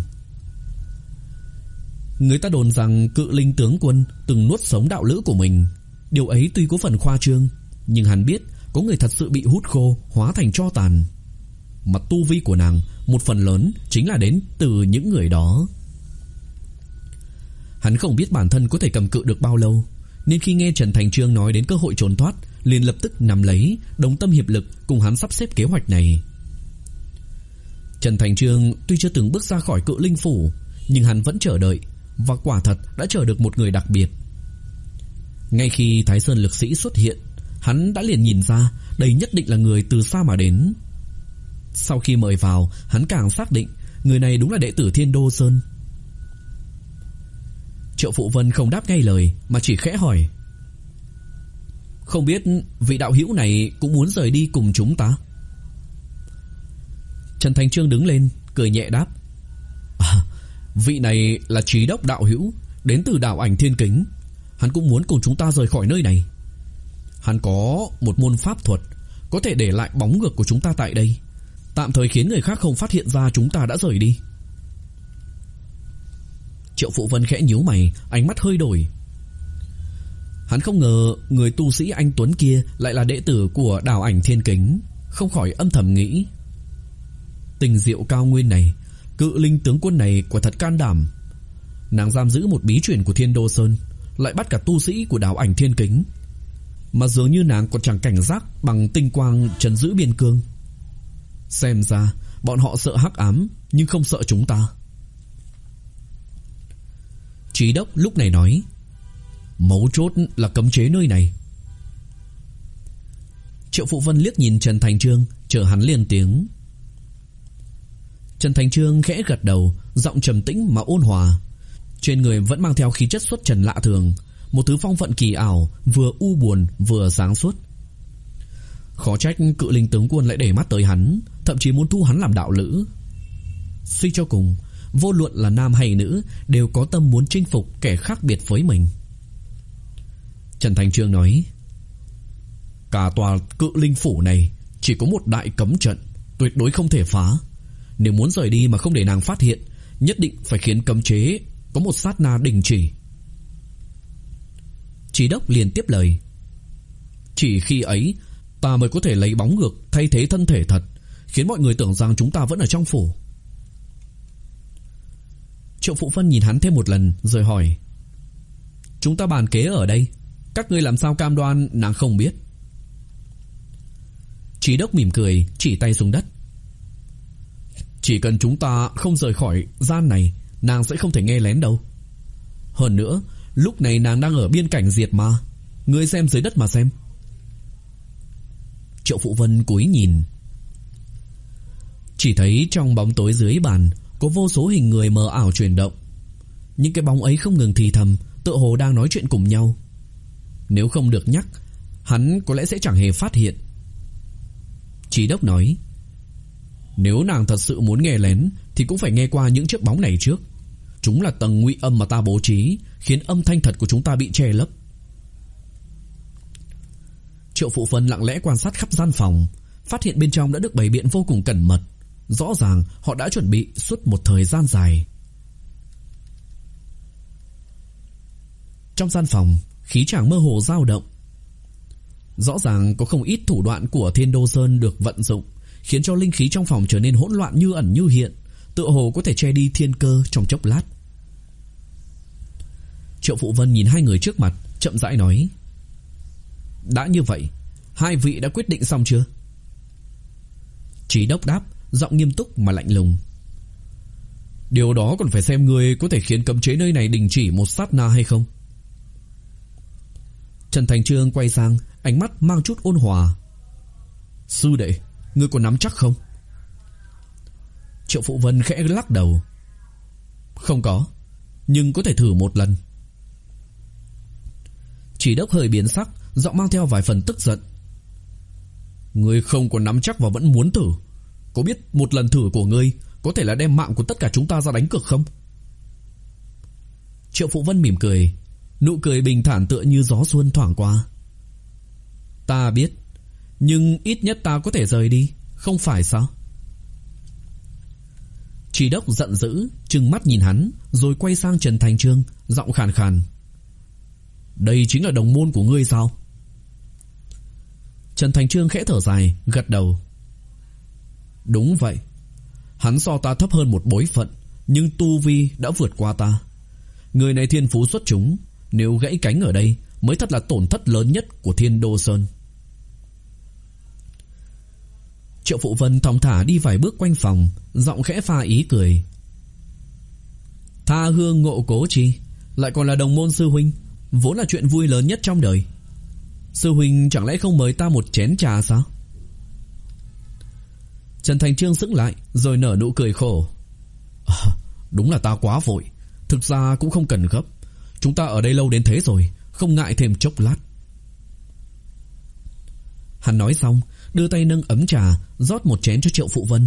Người ta đồn rằng Cự Linh tướng quân từng nuốt sống đạo lữ của mình. Điều ấy tuy có phần khoa trương, nhưng hắn biết có người thật sự bị hút khô, hóa thành tro tàn. Mà tu vi của nàng một phần lớn chính là đến từ những người đó. Hắn không biết bản thân có thể cầm cự được bao lâu, nên khi nghe Trần Thành Trương nói đến cơ hội trốn thoát, liền lập tức nắm lấy, đồng tâm hiệp lực cùng hắn sắp xếp kế hoạch này. Trần Thành Trương tuy chưa từng bước ra khỏi Cự Linh phủ, nhưng hắn vẫn chờ đợi, và quả thật đã chờ được một người đặc biệt. Ngay khi Thái Sơn lực sĩ xuất hiện, hắn đã liền nhìn ra đây nhất định là người từ xa mà đến. Sau khi mời vào, hắn càng xác định người này đúng là đệ tử Thiên Đô Sơn. Triệu Phụ Vân không đáp ngay lời, mà chỉ khẽ hỏi: không biết vị đạo hữu này cũng muốn rời đi cùng chúng ta? Trần Thành Trương đứng lên, cười nhẹ đáp: à, vị này là Trí Đốc đạo hữu, đến từ đảo Ảnh Thiên Kính. Hắn cũng muốn cùng chúng ta rời khỏi nơi này. Hắn có một môn pháp thuật có thể để lại bóng ngược của chúng ta tại đây, tạm thời khiến người khác không phát hiện ra chúng ta đã rời đi. Triệu Phụ Vân khẽ nhíu mày, ánh mắt hơi đổi. Hắn không ngờ người tu sĩ anh tuấn kia lại là đệ tử của đảo Ảnh Thiên Kính, không khỏi âm thầm nghĩ: tình diệu cao nguyên này, Cự Linh tướng quân này quả thật can đảm. Nàng giam giữ một bí truyền của Thiên Đô Sơn, lại bắt cả tu sĩ của đảo Ảnh Thiên Kính, mà dường như nàng còn chẳng cảnh giác bằng tinh quang trấn giữ biên cương. Xem ra bọn họ sợ hắc ám, nhưng không sợ chúng ta. Trí Đốc lúc này nói: mấu chốt là cấm chế nơi này. Triệu Phụ Vân liếc nhìn Trần Thành Trương, chờ hắn lên tiếng. Trần Thành Trương khẽ gật đầu, giọng trầm tĩnh mà ôn hòa. Trên người vẫn mang theo khí chất xuất trần lạ thường, một thứ phong vận kỳ ảo, vừa u buồn vừa sáng suốt. Khó trách Cự Linh tướng quân lại để mắt tới hắn, thậm chí muốn thu hắn làm đạo lữ. Suy cho cùng, vô luận là nam hay nữ đều có tâm muốn chinh phục kẻ khác biệt với mình. Trần Thành Trương nói: cả tòa Cự Linh phủ này chỉ có một đại cấm trận, tuyệt đối không thể phá. Nếu muốn rời đi mà không để nàng phát hiện, nhất định phải khiến cấm chế có một sát na đình chỉ. Trí Đốc liền tiếp lời: chỉ khi ấy ta mới có thể lấy bóng ngược thay thế thân thể thật, khiến mọi người tưởng rằng chúng ta vẫn ở trong phủ. Triệu Phụ Vân nhìn hắn thêm một lần rồi hỏi: chúng ta bàn kế ở đây, các ngươi làm sao cam đoan nàng không biết? Trí Đốc mỉm cười, chỉ tay xuống đất: chỉ cần chúng ta không rời khỏi gian này, nàng sẽ không thể nghe lén đâu. Hơn nữa, lúc này nàng đang ở biên cảnh diệt ma, ngươi xem dưới đất mà xem. Triệu Phụ Vân cúi nhìn, chỉ thấy trong bóng tối dưới bàn có vô số hình người mờ ảo chuyển động. Những cái bóng ấy không ngừng thì thầm, tựa hồ đang nói chuyện cùng nhau. Nếu không được nhắc, hắn có lẽ sẽ chẳng hề phát hiện. Trí Đốc nói: nếu nàng thật sự muốn nghe lén thì cũng phải nghe qua những chiếc bóng này trước. Chúng là tầng ngụy âm mà ta bố trí, khiến âm thanh thật của chúng ta bị che lấp. Triệu Phụ Vân lặng lẽ quan sát khắp gian phòng, phát hiện bên trong đã được bày biện vô cùng cẩn mật. Rõ ràng họ đã chuẩn bị suốt một thời gian dài. Trong gian phòng, khí tràng mơ hồ dao động. Rõ ràng có không ít thủ đoạn của Thiên Đô Sơn được vận dụng, khiến cho linh khí trong phòng trở nên hỗn loạn như ẩn như hiện, tựa hồ có thể che đi thiên cơ trong chốc lát. Triệu Phụ Vân nhìn hai người trước mặt, chậm rãi nói: đã như vậy, hai vị đã quyết định xong chưa? Trí Đốc đáp, giọng nghiêm túc mà lạnh lùng: điều đó còn phải xem ngươi có thể khiến cấm chế nơi này đình chỉ một sát na hay không. Trần Thành Trương quay sang, ánh mắt mang chút ôn hòa: sư đệ, ngươi có nắm chắc không? Triệu Phụ Vân khẽ lắc đầu: Không có, nhưng có thể thử một lần. Chỉ đốc hơi biến sắc, giọng mang theo vài phần tức giận. Ngươi không có nắm chắc và vẫn muốn thử. Có biết một lần thử của ngươi có thể là đem mạng của tất cả chúng ta ra đánh cược không? Triệu Phụ Vân mỉm cười, nụ cười bình thản tựa như gió xuân thoảng qua. Ta biết, nhưng ít nhất ta có thể rời đi, không phải sao? Chỉ đốc giận dữ, trừng mắt nhìn hắn, rồi quay sang Trần Thành Trương, giọng khàn khàn. Đây chính là đồng môn của ngươi sao? Trần Thành Trương khẽ thở dài, gật đầu. Đúng vậy. Hắn so ta thấp hơn một bối phận, nhưng tu vi đã vượt qua ta. Người này thiên phú xuất chúng, nếu gãy cánh ở đây mới thật là tổn thất lớn nhất của Thiên Đô Sơn. Triệu Phụ Vân thong thả đi vài bước quanh phòng, giọng khẽ pha ý cười. Tha hương ngộ cố chi, lại còn là đồng môn sư huynh, vốn là chuyện vui lớn nhất trong đời. Sư huynh chẳng lẽ không mời ta một chén trà sao? Trần Thành Trương sững lại, rồi nở nụ cười khổ. À, đúng là ta quá vội. Thực ra cũng không cần gấp. Chúng ta ở đây lâu đến thế rồi, không ngại thêm chốc lát. Hắn nói xong, đưa tay nâng ấm trà, rót một chén cho Triệu Phụ Vân.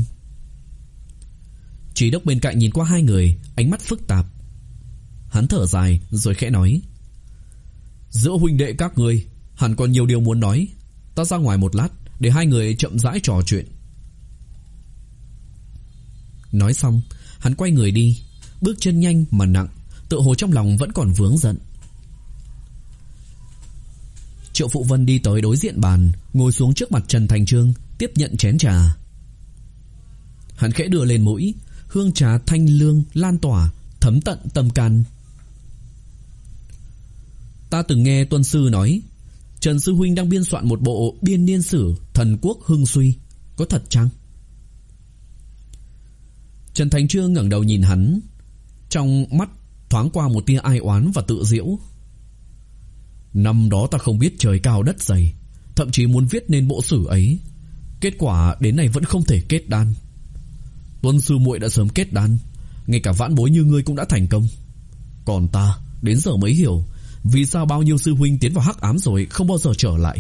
Chỉ đốc bên cạnh nhìn qua hai người, ánh mắt phức tạp. Hắn thở dài, rồi khẽ nói. Giữa huynh đệ các ngươi hẳn còn nhiều điều muốn nói. Ta ra ngoài một lát, để hai người chậm rãi trò chuyện. Nói xong, hắn quay người đi, bước chân nhanh mà nặng, tựa hồ trong lòng vẫn còn vướng giận. Triệu Phụ Vân đi tới đối diện bàn, ngồi xuống trước mặt Trần Thành Trương, tiếp nhận chén trà. Hắn khẽ đưa lên mũi, hương trà thanh lương lan tỏa, thấm tận tâm can. Ta từng nghe Tuân Sư nói, Trần Sư Huynh đang biên soạn một bộ biên niên sử Thần Quốc Hưng Suy, có thật chăng? Trần Thành Trương ngẩng đầu nhìn hắn, trong mắt thoáng qua một tia ai oán và tự giễu. Năm đó ta không biết trời cao đất dày, thậm chí muốn viết nên bộ sử ấy. Kết quả đến nay vẫn không thể kết đan. Tuân sư muội đã sớm kết đan, ngay cả vãn bối như ngươi cũng đã thành công. Còn ta đến giờ mới hiểu vì sao bao nhiêu sư huynh tiến vào hắc ám rồi không bao giờ trở lại.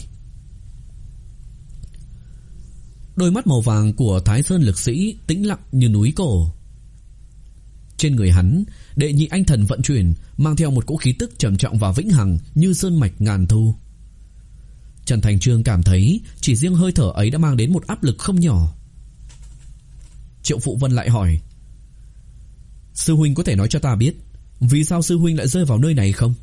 Đôi mắt màu vàng của Thái Sơn lực sĩ tĩnh lặng như núi cổ. Trên người hắn, đệ nhị anh thần vận chuyển, mang theo một cỗ khí tức trầm trọng và vĩnh hằng như sơn mạch ngàn thu. Trần Thành Trương cảm thấy chỉ riêng hơi thở ấy đã mang đến một áp lực không nhỏ. Triệu Phụ Vân lại hỏi, sư huynh có thể nói cho ta biết vì sao sư huynh lại rơi vào nơi này không?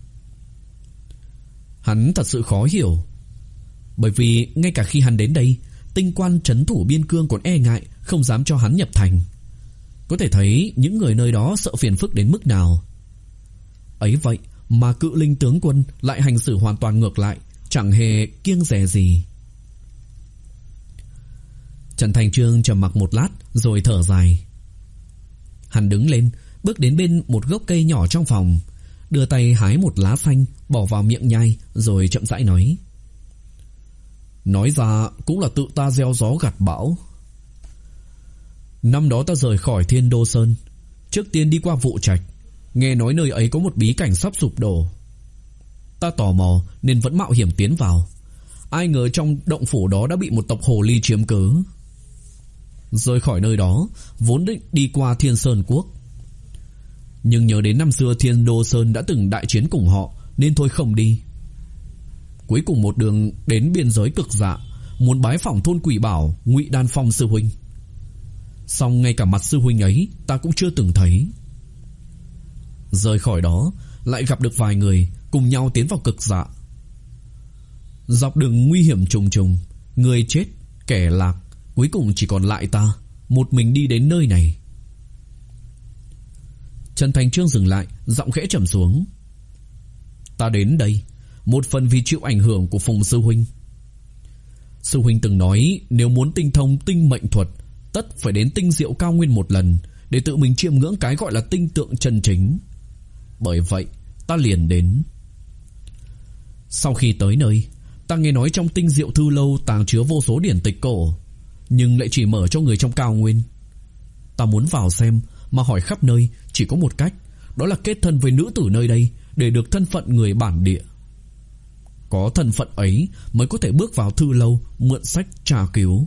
Hắn thật sự khó hiểu. Bởi vì ngay cả khi hắn đến đây, tinh quan trấn thủ biên cương còn e ngại, không dám cho hắn nhập thành. Có thể thấy những người nơi đó sợ phiền phức đến mức nào. Ấy vậy mà Cự Linh tướng quân lại hành xử hoàn toàn ngược lại, chẳng hề kiêng dè gì. Trần Thành Trương trầm mặc một lát rồi thở dài. Hắn đứng lên, bước đến bên một gốc cây nhỏ trong phòng, đưa tay hái một lá xanh, bỏ vào miệng nhai, rồi chậm rãi nói. Nói ra cũng là tự ta gieo gió gặt bão. Năm đó ta rời khỏi Thiên Đô Sơn, trước tiên đi qua Vụ Trạch, nghe nói nơi ấy có một bí cảnh sắp sụp đổ. Ta tò mò nên vẫn mạo hiểm tiến vào. Ai ngờ trong động phủ đó đã bị một tộc hồ ly chiếm cứ. Rời khỏi nơi đó, vốn định đi qua Thiên Sơn Quốc, nhưng nhớ đến năm xưa Thiên Đô Sơn đã từng đại chiến cùng họ, nên thôi không đi. Cuối cùng một đường đến biên giới Cực Dạ, muốn bái phỏng thôn Quỷ Bảo Ngụy Đan Phong sư huynh. Song ngay cả mặt sư huynh ấy ta cũng chưa từng thấy. Rời khỏi đó, lại gặp được vài người cùng nhau tiến vào Cực Dạ. Dọc đường nguy hiểm trùng trùng, người chết, kẻ lạc, cuối cùng chỉ còn lại ta, một mình đi đến nơi này. Trần Thành Trương dừng lại, giọng khẽ trầm xuống. Ta đến đây một phần vì chịu ảnh hưởng của Phùng sư huynh. Sư huynh từng nói nếu muốn tinh thông tinh mệnh thuật, tất phải đến Tinh Diệu Cao Nguyên một lần, để tự mình chiêm ngưỡng cái gọi là tinh tượng chân chính. Bởi vậy ta liền đến. Sau khi tới nơi, ta nghe nói trong Tinh Diệu Thư Lâu tàng chứa vô số điển tịch cổ, nhưng lại chỉ mở cho người trong Cao Nguyên. Ta muốn vào xem, mà hỏi khắp nơi, chỉ chỉ có một cách, đó là kết thân với nữ tử nơi đây để được thân phận người bản địa. Có thân phận ấy mới có thể bước vào thư lâu mượn sách tra cứu.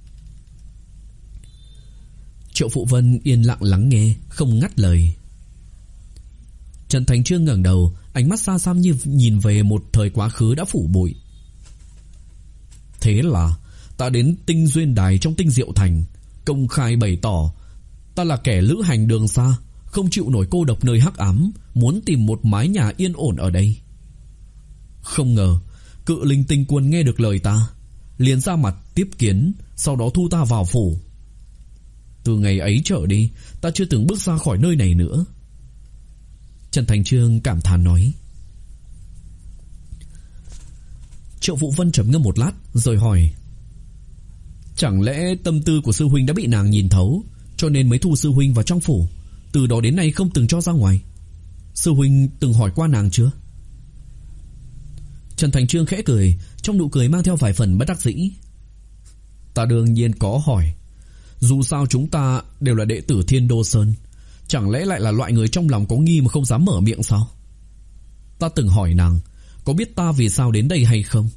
Triệu Phụ Vân yên lặng lắng nghe, không ngắt lời. Trần Thành Chương ngẩng đầu, ánh mắt xa xăm như nhìn về một thời quá khứ đã phủ bụi. Thế là ta đến Tinh Duyên Đài trong Tinh Diệu Thành, công khai bày tỏ ta là kẻ lữ hành đường xa, không chịu nổi cô độc nơi hắc ám, muốn tìm một mái nhà yên ổn ở đây. Không ngờ Cự Linh Tinh Quân nghe được lời ta, liền ra mặt tiếp kiến, sau đó thu ta vào phủ. Từ ngày ấy trở đi, ta chưa từng bước ra khỏi nơi này nữa. Trần Thành Chương cảm thán nói. Triệu Phụ Vân trầm ngâm một lát rồi hỏi: chẳng lẽ tâm tư của sư huynh đã bị nàng nhìn thấu, cho nên mới thu sư huynh vào trong phủ, từ đó đến nay không từng cho ra ngoài? Sư huynh từng hỏi qua nàng chưa? Trần Thành Chương khẽ cười, trong nụ cười mang theo vài phần bất đắc dĩ. Ta đương nhiên có hỏi. Dù sao chúng ta đều là đệ tử Thiên Đô Sơn, chẳng lẽ lại là loại người trong lòng có nghi mà không dám mở miệng sao? Ta từng hỏi nàng có biết ta vì sao đến đây hay không?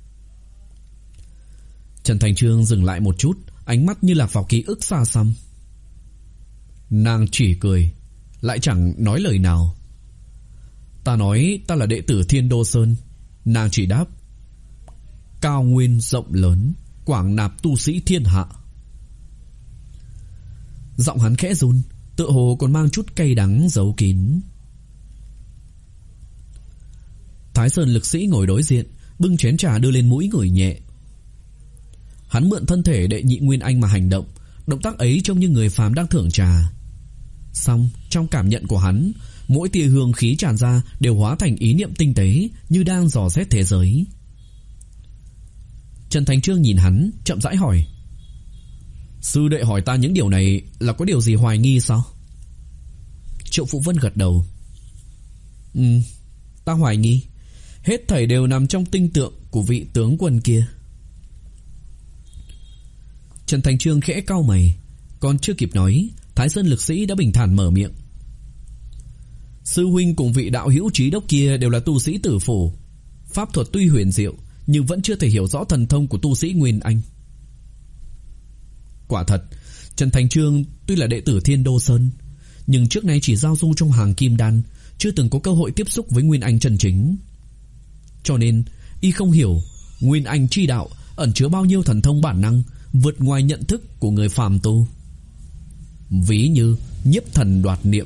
Trần Thành Chương dừng lại một chút, ánh mắt như lạc vào ký ức xa xăm. Nàng chỉ cười, lại chẳng nói lời nào. Ta nói ta là đệ tử Thiên Đô Sơn, nàng chỉ đáp: cao nguyên rộng lớn, quảng nạp tu sĩ thiên hạ. Giọng hắn khẽ run, tựa hồ còn mang chút cay đắng giấu kín. Thái Sơn lực sĩ ngồi đối diện, bưng chén trà đưa lên mũi ngửi nhẹ. Hắn mượn thân thể đệ nhị Nguyên Anh mà hành động, động tác ấy trông như người phàm đang thưởng trà. Song trong cảm nhận của hắn, mỗi tia hương khí tràn ra đều hóa thành ý niệm tinh tế, như đang dò xét thế giới. Trần Thành Chương nhìn hắn, chậm rãi hỏi: sư đệ hỏi ta những điều này là có điều gì hoài nghi sao? Triệu Phụ Vân gật đầu. Ừ, ta hoài nghi hết thảy đều nằm trong tinh tượng của vị tướng quân kia. Trần Thành Chương khẽ cau mày, còn chưa kịp nói, Thái Sơn lực sĩ đã bình thản mở miệng: sư huynh cùng vị đạo hữu trí đốc kia đều là tu sĩ tử phủ, pháp thuật tuy huyền diệu nhưng vẫn chưa thể hiểu rõ thần thông của tu sĩ Nguyên Anh. Quả thật, Trần Thành Chương tuy là đệ tử Thiên Đô Sơn, nhưng trước nay chỉ giao du trong hàng kim đan, chưa từng có cơ hội tiếp xúc với Nguyên Anh chân chính. Cho nên y không hiểu Nguyên Anh chi đạo ẩn chứa bao nhiêu thần thông bản năng vượt ngoài nhận thức của người phàm tu. Ví như nhiếp thần đoạt niệm.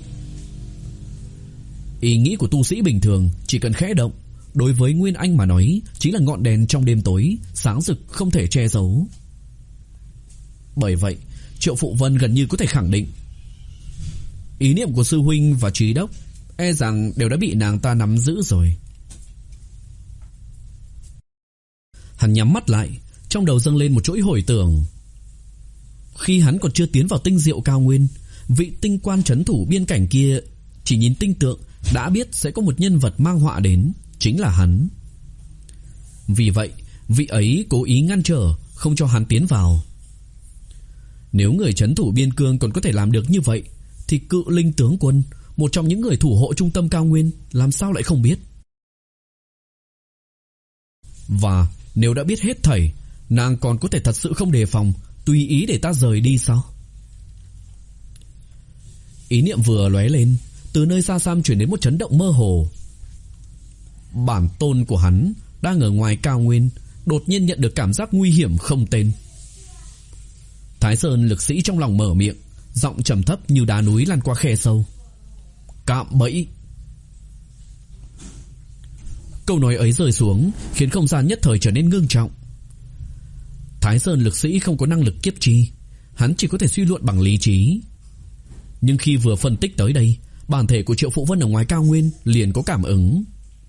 Ý nghĩ của tu sĩ bình thường chỉ cần khẽ động, đối với Nguyên Anh mà nói chính là ngọn đèn trong đêm tối, sáng rực không thể che giấu. Bởi vậy, Triệu Phụ Vân gần như có thể khẳng định, ý niệm của sư huynh và trí đốc e rằng đều đã bị nàng ta nắm giữ rồi. Hắn nhắm mắt lại, trong đầu dâng lên một chuỗi hồi tưởng. Khi hắn còn chưa tiến vào tinh diệu cao nguyên, vị tinh quan trấn thủ biên cảnh kia chỉ nhìn tinh tượng đã biết sẽ có một nhân vật mang họa đến, chính là hắn. Vì vậy, vị ấy cố ý ngăn trở, không cho hắn tiến vào. Nếu người trấn thủ biên cương còn có thể làm được như vậy, thì Cự Linh tướng quân, một trong những người thủ hộ trung tâm cao nguyên, làm sao lại không biết? Và nếu đã biết hết thảy, nàng còn có thể thật sự không đề phòng, tùy ý để ta rời đi sao? Ý niệm vừa lóe lên, từ nơi xa xăm truyền đến một chấn động mơ hồ. Bản tôn của hắn đang ở ngoài cao nguyên, đột nhiên nhận được cảm giác nguy hiểm không tên. Thái Sơn lực sĩ trong lòng mở miệng, giọng trầm thấp như đá núi lăn qua khe sâu: cạm bẫy. Câu nói ấy rơi xuống, khiến không gian nhất thời trở nên ngưng trọng. Thái Sơn lực sĩ không có năng lực kiếp chi, hắn chỉ có thể suy luận bằng lý trí. Nhưng khi vừa phân tích tới đây, bản thể của Triệu Phụ Vân ở ngoài cao nguyên liền có cảm ứng.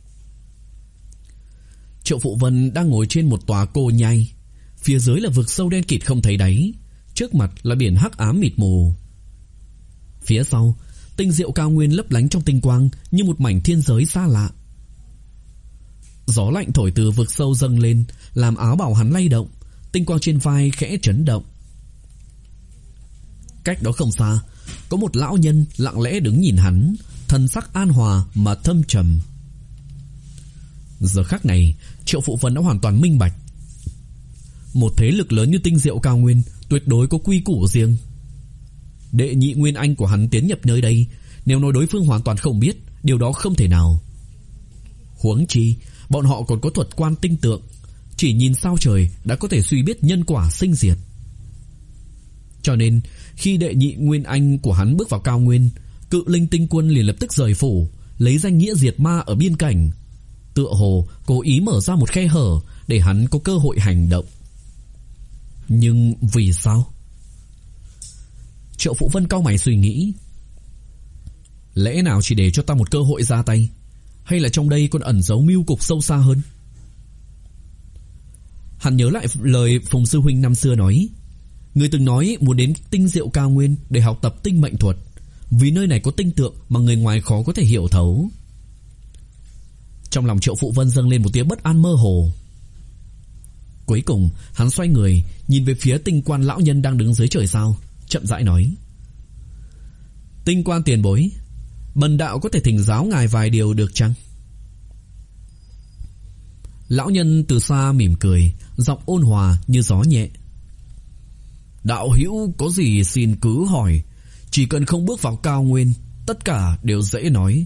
Triệu Phụ Vân đang ngồi trên một tòa cô nhai, phía dưới là vực sâu đen kịt không thấy đáy, trước mặt là biển hắc ám mịt mù. Phía sau, tinh diệu cao nguyên lấp lánh trong tinh quang như một mảnh thiên giới xa lạ. Gió lạnh thổi từ vực sâu dâng lên, làm áo bào hắn lay động, tinh quang trên vai khẽ chấn động. cách đó không xa, có một lão nhân lặng lẽ đứng nhìn hắn, thần sắc an hòa mà thâm trầm. Giờ khắc này, Triệu Phụ Vân đã hoàn toàn minh bạch. Một thế lực lớn như Tinh Diệu Cao Nguyên tuyệt đối có quy củ riêng. Đệ nhị nguyên anh của hắn tiến nhập nơi đây, nếu nói đối phương hoàn toàn không biết, điều đó không thể nào. Huống chi, bọn họ còn có thuật quan tinh tượng, chỉ nhìn sao trời đã có thể suy biết nhân quả sinh diệt. Cho nên, khi đệ nhị nguyên anh của hắn bước vào Cao Nguyên, Cự Linh Tinh Quân liền lập tức rời phủ, lấy danh nghĩa diệt ma ở biên cảnh, tựa hồ cố ý mở ra một khe hở để hắn có cơ hội hành động. Nhưng vì sao? Triệu Phụ Vân cau mày suy nghĩ. Lẽ nào chỉ để cho ta một cơ hội ra tay, hay là trong đây còn ẩn giấu mưu cục sâu xa hơn? Hắn nhớ lại lời Phùng sư huynh năm xưa nói, người từng nói muốn đến Tinh Diệu Cao Nguyên để học tập tinh mệnh thuật, vì nơi này có tinh tượng mà người ngoài khó có thể hiểu thấu. Trong lòng Triệu Phụ Vân dâng lên một tia bất an mơ hồ. Cuối cùng hắn xoay người, nhìn về phía Tinh Quan lão nhân đang đứng dưới trời sao, chậm rãi nói: Tinh Quan tiền bối, bần đạo có thể thỉnh giáo ngài vài điều được chăng? Lão nhân từ xa mỉm cười, giọng ôn hòa như gió nhẹ: Đạo hữu có gì xin cứ hỏi, chỉ cần không bước vào Cao Nguyên, tất cả đều dễ nói.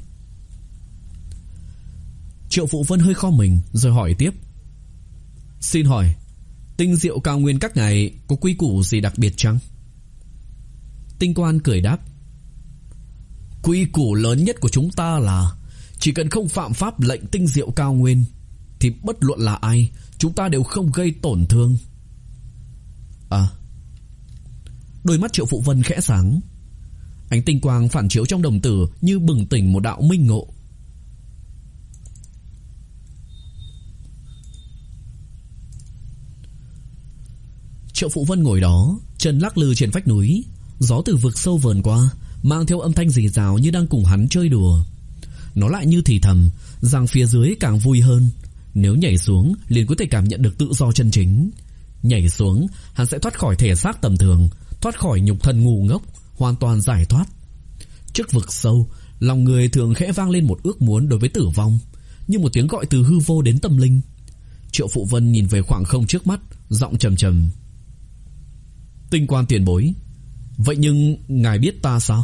Triệu Phụ Vân hơi kho mình rồi hỏi tiếp: Xin hỏi, Tinh Diệu Cao Nguyên các ngài có quy củ gì đặc biệt chăng? Tinh Quan cười đáp: Quy củ lớn nhất của chúng ta là chỉ cần không phạm pháp lệnh Tinh Diệu Cao Nguyên thì bất luận là ai, chúng ta đều không gây tổn thương. À. Đôi mắt Triệu Phụ Vân khẽ sáng, ánh tinh quang phản chiếu trong đồng tử như bừng tỉnh một đạo minh ngộ. Triệu Phụ Vân ngồi đó, chân lắc lư trên vách núi, gió từ vực sâu vờn qua, mang theo âm thanh rì rào như đang cùng hắn chơi đùa. Nó lại như thì thầm rằng phía dưới càng vui hơn, nếu nhảy xuống liền có thể cảm nhận được tự do chân chính. Nhảy xuống, hắn sẽ thoát khỏi thể xác tầm thường, thoát khỏi nhục thân ngu ngốc, hoàn toàn giải thoát. Trước vực sâu, lòng người thường khẽ vang lên một ước muốn đối với tử vong, như một tiếng gọi từ hư vô đến tâm linh. Triệu Phụ Vân nhìn về khoảng không trước mắt, giọng trầm trầm: Tinh Quan tiền bối, vậy nhưng ngài biết ta sao?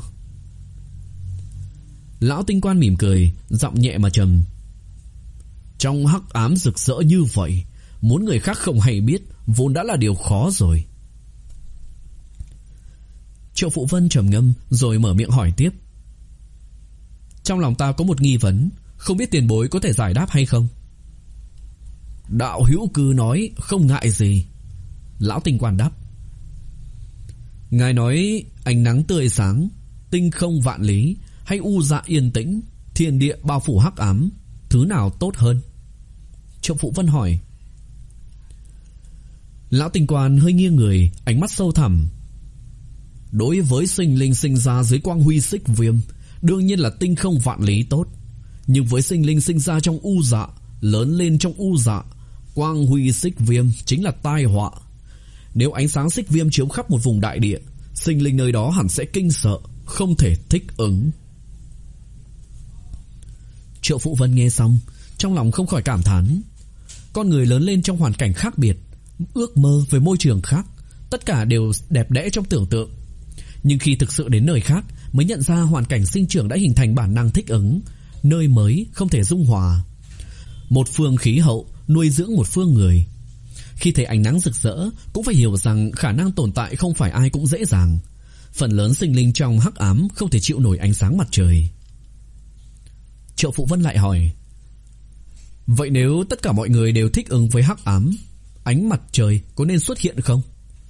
Lão Tinh Quan mỉm cười, giọng nhẹ mà trầm: Trong hắc ám rực rỡ như vậy, muốn người khác không hay biết vốn đã là điều khó rồi. Triệu Phụ Vân trầm ngâm rồi mở miệng hỏi tiếp: Trong lòng ta có một nghi vấn, không biết tiền bối có thể giải đáp hay không? Đạo hữu cứ nói, không ngại gì. Lão Tinh Quan đáp: Ngài nói ánh nắng tươi sáng, tinh không vạn lý, hay u dạ yên tĩnh, thiên địa bao phủ hắc ám, thứ nào tốt hơn? Triệu Phụ Vân hỏi. Lão Tinh Quan hơi nghiêng người, ánh mắt sâu thẳm: Đối với sinh linh sinh ra dưới quang huy xích viêm, đương nhiên là tinh không vạn lý tốt. Nhưng với sinh linh sinh ra trong u dạ, lớn lên trong u dạ, quang huy xích viêm chính là tai họa. Nếu ánh sáng xích viêm chiếu khắp một vùng đại địa, sinh linh nơi đó hẳn sẽ kinh sợ, không thể thích ứng. Triệu Phụ Vân nghe xong, trong lòng không khỏi cảm thán. Con người lớn lên trong hoàn cảnh khác biệt, ước mơ về môi trường khác, tất cả đều đẹp đẽ trong tưởng tượng. Nhưng khi thực sự đến nơi khác, mới nhận ra hoàn cảnh sinh trưởng đã hình thành bản năng thích ứng, nơi mới không thể dung hòa. Một phương khí hậu nuôi dưỡng một phương người. Khi thấy ánh nắng rực rỡ, cũng phải hiểu rằng khả năng tồn tại không phải ai cũng dễ dàng. Phần lớn sinh linh trong hắc ám không thể chịu nổi ánh sáng mặt trời. Triệu Phụ Vân lại hỏi: Vậy nếu tất cả mọi người đều thích ứng với hắc ám, ánh mặt trời có nên xuất hiện không?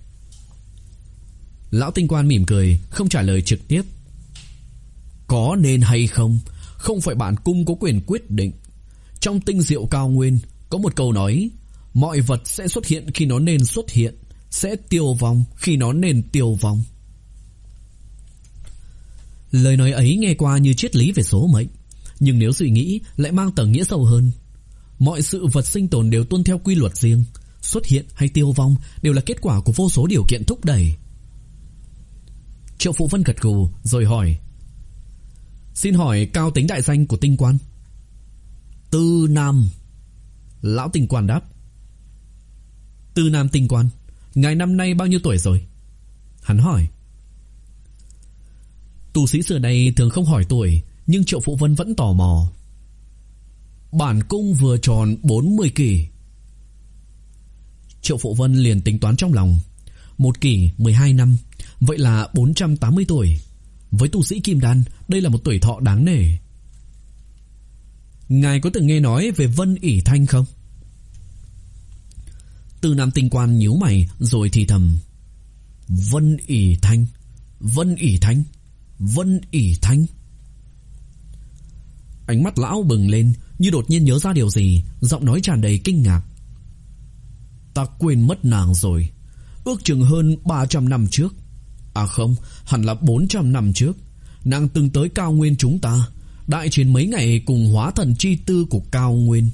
Lão Tinh Quan mỉm cười, không trả lời trực tiếp. Có nên hay không, không phải bản cung có quyền quyết định. Trong Tinh Diệu Cao Nguyên có một câu nói: mọi vật sẽ xuất hiện khi nó nên xuất hiện, sẽ tiêu vong khi nó nên tiêu vong. Lời nói ấy nghe qua như triết lý về số mệnh, nhưng nếu suy nghĩ lại mang tầng nghĩa sâu hơn. Mọi sự vật sinh tồn đều tuân theo quy luật riêng, xuất hiện hay tiêu vong đều là kết quả của vô số điều kiện thúc đẩy. Triệu Phụ Vân gật gù rồi hỏi: Xin hỏi cao tính đại danh của tinh quan? Tư Nam. Lão tinh quan đáp: Tư Nam tinh quan, ngài năm nay bao nhiêu tuổi rồi? Hắn hỏi. Tu sĩ xưa này thường không hỏi tuổi, nhưng Triệu Phụ Vân vẫn tò mò. Bản cung vừa tròn bốn mươi kỷ. Triệu Phụ Vân liền tính toán trong lòng. Một kỷ mười hai năm, vậy là bốn trăm tám mươi tuổi. Với tu sĩ kim đan, đây là một tuổi thọ đáng nể. Ngài có từng nghe nói về Vân ỷ Thanh không? Tư Nam tinh quan nhíu mày rồi thì thầm: Vân ỷ Thanh, Vân ỷ Thanh, Vân ỷ Thanh. Ánh mắt lão bừng lên, như đột nhiên nhớ ra điều gì, giọng nói tràn đầy kinh ngạc. Ta quên mất nàng rồi. Ước chừng hơn ba trăm năm trước, à không, hẳn là bốn trăm năm trước, nàng từng tới Cao Nguyên chúng ta, đại chiến mấy ngày cùng hóa thần chi tư của Cao Nguyên.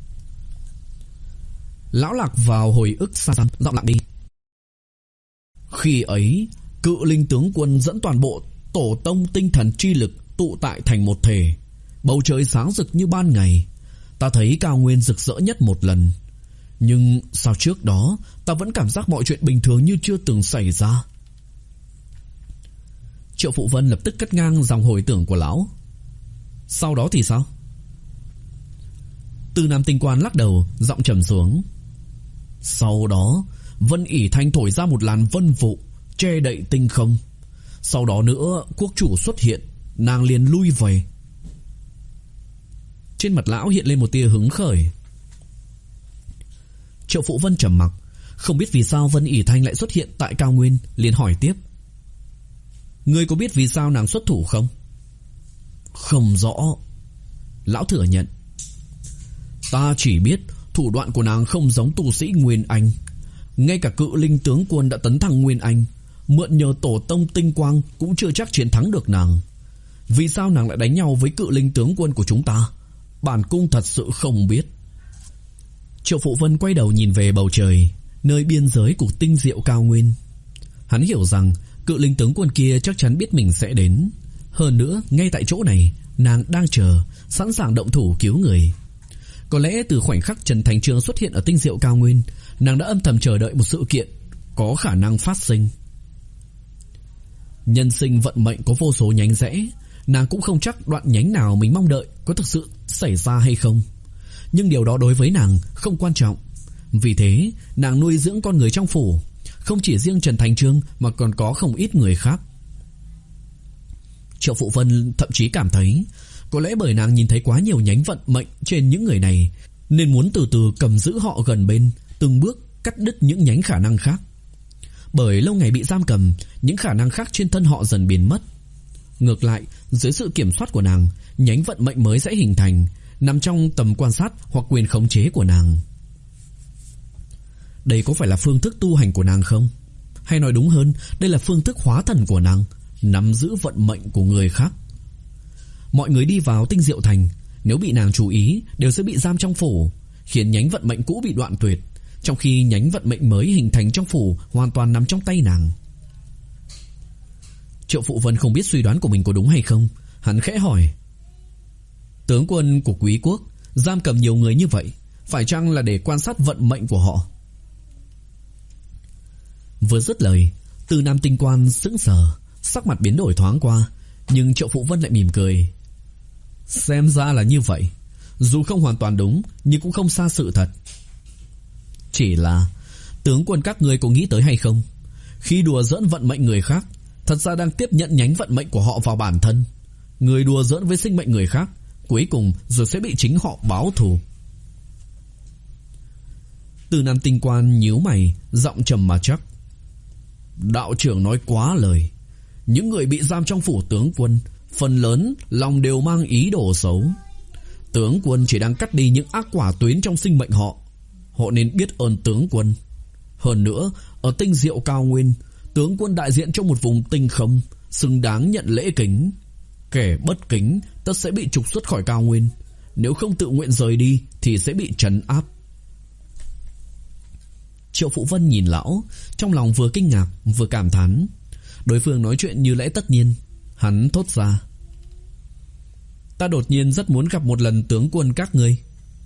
Lão lạc vào hồi ức xa xăm, giọng lặng đi. Khi ấy, Cự Linh tướng quân dẫn toàn bộ tổ tông tinh thần chi lực tụ tại thành một thể. Bầu trời sáng rực như ban ngày. Ta thấy Cao Nguyên rực rỡ nhất một lần. Nhưng sao trước đó ta vẫn cảm giác mọi chuyện bình thường như chưa từng xảy ra? Triệu Phụ Vân lập tức cắt ngang dòng hồi tưởng của lão. Sau đó thì sao? Tư Nam tinh quan lắc đầu, giọng trầm xuống. Sau đó Vân ỷ Thanh thổi ra một làn vân vụ che đậy tinh không. Sau đó nữa quốc chủ xuất hiện, nàng liền lui về. Trên mặt lão hiện lên một tia hứng khởi. Triệu Phụ Vân trầm mặc, không biết vì sao Vân ỷ Thanh lại xuất hiện tại Cao Nguyên, liền hỏi tiếp. Ngươi có biết vì sao nàng xuất thủ không? Không rõ. Lão thừa nhận. Ta chỉ biết thủ đoạn của nàng không giống tu sĩ Nguyên Anh. Ngay cả Cự Linh tướng quân đã tấn thăng Nguyên Anh, mượn nhờ tổ tông tinh quang cũng chưa chắc chiến thắng được nàng. Vì sao nàng lại đánh nhau với Cự Linh tướng quân của chúng ta? Bản cung thật sự không biết. Triệu Phụ Vân quay đầu nhìn về bầu trời, nơi biên giới của tinh diệu Cao Nguyên. Hắn hiểu rằng Cự Linh tướng quân kia chắc chắn biết mình sẽ đến. Hơn nữa, ngay tại chỗ này, nàng đang chờ, sẵn sàng động thủ cứu người. Có lẽ từ khoảnh khắc Trần Thành Trương xuất hiện ở tinh diệu Cao Nguyên, nàng đã âm thầm chờ đợi một sự kiện có khả năng phát sinh. Nhân sinh vận mệnh có vô số nhánh rẽ, nàng cũng không chắc đoạn nhánh nào mình mong đợi có thực sự xảy ra hay không. Nhưng điều đó đối với nàng không quan trọng. Vì thế nàng nuôi dưỡng con người trong phủ, không chỉ riêng Trần Thành Trương mà còn có không ít người khác. Triệu Phụ Vân thậm chí cảm thấy có lẽ bởi nàng nhìn thấy quá nhiều nhánh vận mệnh trên những người này, nên muốn từ từ cầm giữ họ gần bên, từng bước cắt đứt những nhánh khả năng khác. Bởi lâu ngày bị giam cầm, những khả năng khác trên thân họ dần biến mất. Ngược lại, dưới sự kiểm soát của nàng, nhánh vận mệnh mới sẽ hình thành, nằm trong tầm quan sát hoặc quyền khống chế của nàng. Đây có phải là phương thức tu hành của nàng không? Hay nói đúng hơn, đây là phương thức hóa thần của nàng, nắm giữ vận mệnh của người khác. Mọi người đi vào tinh diệu thành, nếu bị nàng chú ý đều sẽ bị giam trong phủ, khiến nhánh vận mệnh cũ bị đoạn tuyệt, trong khi nhánh vận mệnh mới hình thành trong phủ hoàn toàn nằm trong tay nàng. Triệu Phụ Vân không biết suy đoán của mình có đúng hay không, hắn khẽ hỏi. Tướng quân của Quý quốc giam cầm nhiều người như vậy, phải chăng là để quan sát vận mệnh của họ? Vừa dứt lời, Tư Nam tinh quan sững sờ, sắc mặt biến đổi thoáng qua, nhưng Triệu Phụ Vân lại mỉm cười. Xem ra là như vậy, dù không hoàn toàn đúng nhưng cũng không xa sự thật. Chỉ là tướng quân các ngươi có nghĩ tới hay không, khi đùa giỡn vận mệnh người khác, thật ra đang tiếp nhận nhánh vận mệnh của họ vào bản thân. Người đùa giỡn với sinh mệnh người khác, cuối cùng rồi sẽ bị chính họ báo thù. Tư Nam tinh quan nhíu mày, giọng trầm mà chắc. Đạo trưởng nói quá lời. Những người bị giam trong phủ tướng quân, phần lớn lòng đều mang ý đồ xấu. Tướng quân chỉ đang cắt đi những ác quả tuyến trong sinh mệnh họ. Họ nên biết ơn tướng quân. Hơn nữa, ở tinh diệu Cao Nguyên, tướng quân đại diện cho một vùng tinh không, xứng đáng nhận lễ kính. Kẻ bất kính tất sẽ bị trục xuất khỏi Cao Nguyên, nếu không tự nguyện rời đi thì sẽ bị trấn áp. Triệu Phụ Vân nhìn lão, trong lòng vừa kinh ngạc vừa cảm thán. Đối phương nói chuyện như lẽ tất nhiên. Hắn thốt ra: "Ta đột nhiên rất muốn gặp một lần tướng quân các ngươi."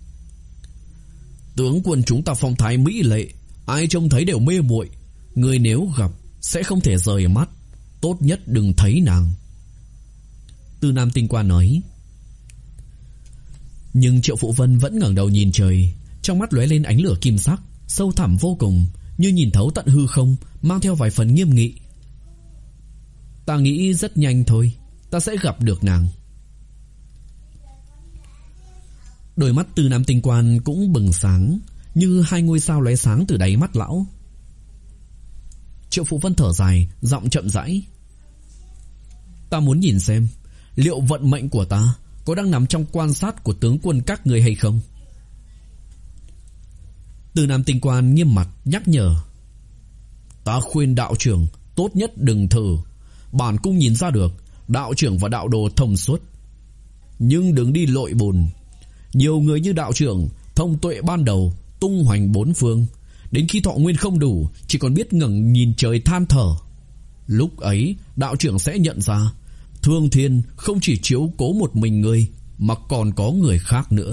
"Tướng quân chúng ta phong thái mỹ lệ, ai trông thấy đều mê muội. Ngươi nếu gặp sẽ không thể rời mắt. Tốt nhất đừng thấy nàng." Từ Nam Tinh Quan nói. Nhưng Triệu Phụ Vân vẫn ngẩng đầu nhìn trời, trong mắt lóe lên ánh lửa kim sắc, sâu thẳm vô cùng, như nhìn thấu tận hư không, mang theo vài phần nghiêm nghị. "Ta nghĩ rất nhanh thôi, ta sẽ gặp được nàng." Đôi mắt Từ Nam Tinh Quan cũng bừng sáng, như hai ngôi sao lóe sáng từ đáy mắt lão. Triệu Phụ Vân thở dài, giọng chậm rãi: "Ta muốn nhìn xem liệu vận mệnh của ta có đang nằm trong quan sát của tướng quân các người hay không." Từ Nam Tinh Quan nghiêm mặt nhắc nhở: "Ta khuyên đạo trưởng tốt nhất đừng thử. Bản cung nhìn ra được đạo trưởng và đạo đồ thông suốt, nhưng đừng đi lội bùn. Nhiều người như đạo trưởng thông tuệ ban đầu, tung hoành bốn phương, đến khi thọ nguyên không đủ, chỉ còn biết ngẩng nhìn trời than thở. Lúc ấy đạo trưởng sẽ nhận ra Thương Thiên không chỉ chiếu cố một mình người, mà còn có người khác nữa."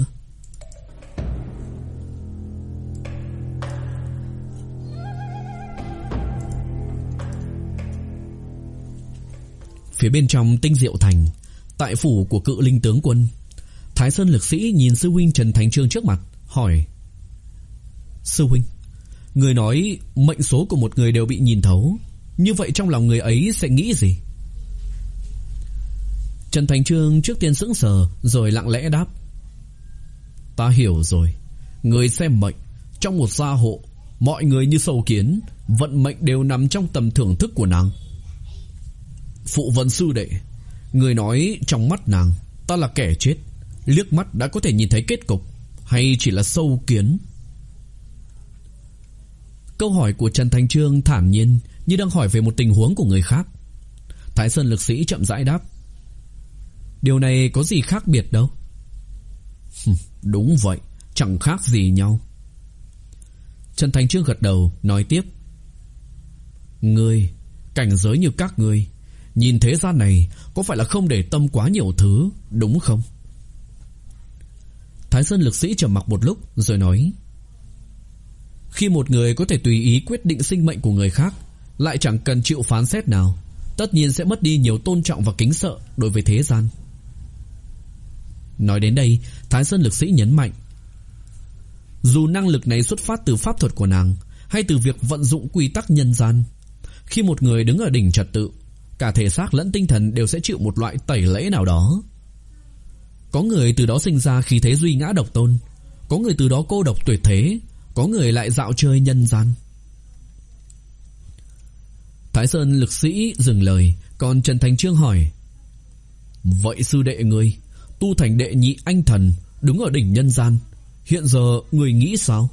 Phía bên trong Tinh Diệu Thành, tại phủ của Cự Linh tướng quân, Thái Sơn Lực Sĩ nhìn sư huynh Trần Thành Trương trước mặt, hỏi: "Sư huynh, người nói mệnh số của một người đều bị nhìn thấu, như vậy trong lòng người ấy sẽ nghĩ gì?" Trần Thành Trương trước tiên sững sờ, rồi lặng lẽ đáp: "Ta hiểu rồi. Người xem mệnh, trong một gia hộ, mọi người như sâu kiến, vận mệnh đều nằm trong tầm thưởng thức của nàng. Phụ Vân sư đệ, người nói trong mắt nàng ta là kẻ chết, liếc mắt đã có thể nhìn thấy kết cục, hay chỉ là sâu kiến?" Câu hỏi của Trần Thành Trương thản nhiên, như đang hỏi về một tình huống của người khác. Thái Sơn Lực Sĩ chậm rãi đáp: "Điều này có gì khác biệt đâu." "Đúng vậy, chẳng khác gì nhau." Trần Thành Trương gật đầu, nói tiếp: "Ngươi, cảnh giới như các ngươi, nhìn thế gian này có phải là không để tâm quá nhiều thứ, đúng không?" Thái Sơn Lực Sĩ trầm mặc một lúc rồi nói: "Khi một người có thể tùy ý quyết định sinh mệnh của người khác, lại chẳng cần chịu phán xét nào, tất nhiên sẽ mất đi nhiều tôn trọng và kính sợ đối với thế gian." Nói đến đây, Thái Sơn Lực Sĩ nhấn mạnh: "Dù năng lực này xuất phát từ pháp thuật của nàng, hay từ việc vận dụng quy tắc nhân gian, khi một người đứng ở đỉnh trật tự, cả thể xác lẫn tinh thần đều sẽ chịu một loại tẩy lễ nào đó. Có người từ đó sinh ra khí thế duy ngã độc tôn, có người từ đó cô độc tuyệt thế, có người lại dạo chơi nhân gian." Thái Sơn Lực Sĩ dừng lời, còn Trần Thành Trương hỏi: "Vậy sư đệ ngươi, tu thành đệ nhị anh thần, đứng ở đỉnh nhân gian, hiện giờ ngươi nghĩ sao?"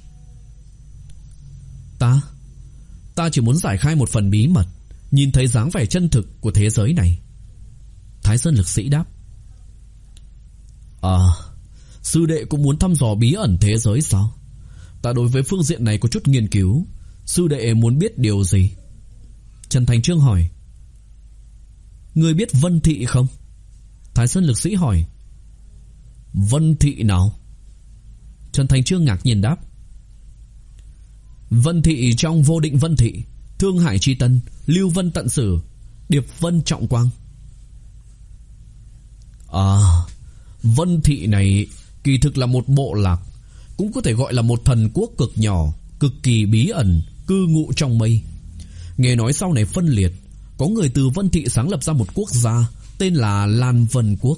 Ta Ta chỉ muốn giải khai một phần bí mật, nhìn thấy dáng vẻ chân thực của thế giới này." Thái Sơn Lực Sĩ đáp: "À, sư đệ cũng muốn thăm dò bí ẩn thế giới sao? Ta đối với phương diện này có chút nghiên cứu. Sư đệ muốn biết điều gì?" Trần Thành Trương hỏi: "Ngươi biết Vân Thị không?" Thái Sơn Lực Sĩ hỏi: "Vân Thị nào?" Trần Thành Trương ngạc nhiên đáp: "Vân Thị trong Vô Định Vân Thị, Thương Hải Chi Tân, Lưu Vân Tận Sử, Điệp Vân Trọng Quang." À, Vân Thị này kỳ thực là một bộ lạc, cũng có thể gọi là một thần quốc cực nhỏ, cực kỳ bí ẩn, cư ngụ trong mây. Nghe nói sau này phân liệt, có người từ Vân Thị sáng lập ra một quốc gia tên là Lan Vân Quốc.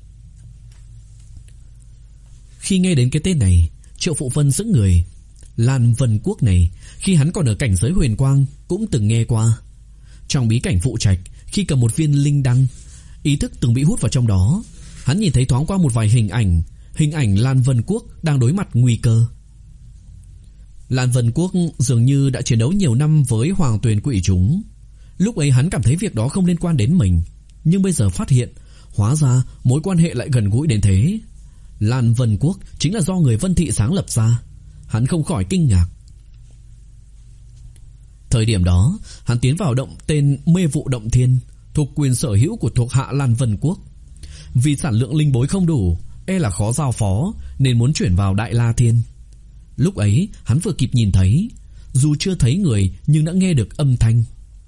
Khi nghe đến cái tên này, Triệu Phụ Vân sững người. Lan Vân Quốc này, khi hắn còn ở cảnh giới huyền quang cũng từng nghe qua. Trong bí cảnh phụ trạch, khi cầm một viên linh đăng, ý thức từng bị hút vào trong đó. Hắn nhìn thấy thoáng qua một vài hình ảnh, hình ảnh Lan Vân Quốc đang đối mặt nguy cơ. Lan Vân Quốc dường như đã chiến đấu nhiều năm với Hoàng Tuyền Quỷ chúng. Lúc ấy hắn cảm thấy việc đó không liên quan đến mình, nhưng bây giờ phát hiện, hóa ra mối quan hệ lại gần gũi đến thế. Lan Vân Quốc chính là do người Vân Thị sáng lập ra. Hắn không khỏi kinh ngạc. Thời Thời điểm đó, hắn tiến vào động tên Mê Vụ Động Thiên, thuộc quyền sở hữu của thuộc hạ Lan Vân Quốc. Vì sản lượng linh bối không đủ, e là khó giao phó, nên muốn chuyển vào Đại La Thiên. Lúc ấy, hắn vừa kịp nhìn thấy, dù chưa thấy người nhưng đã nghe được âm thanh.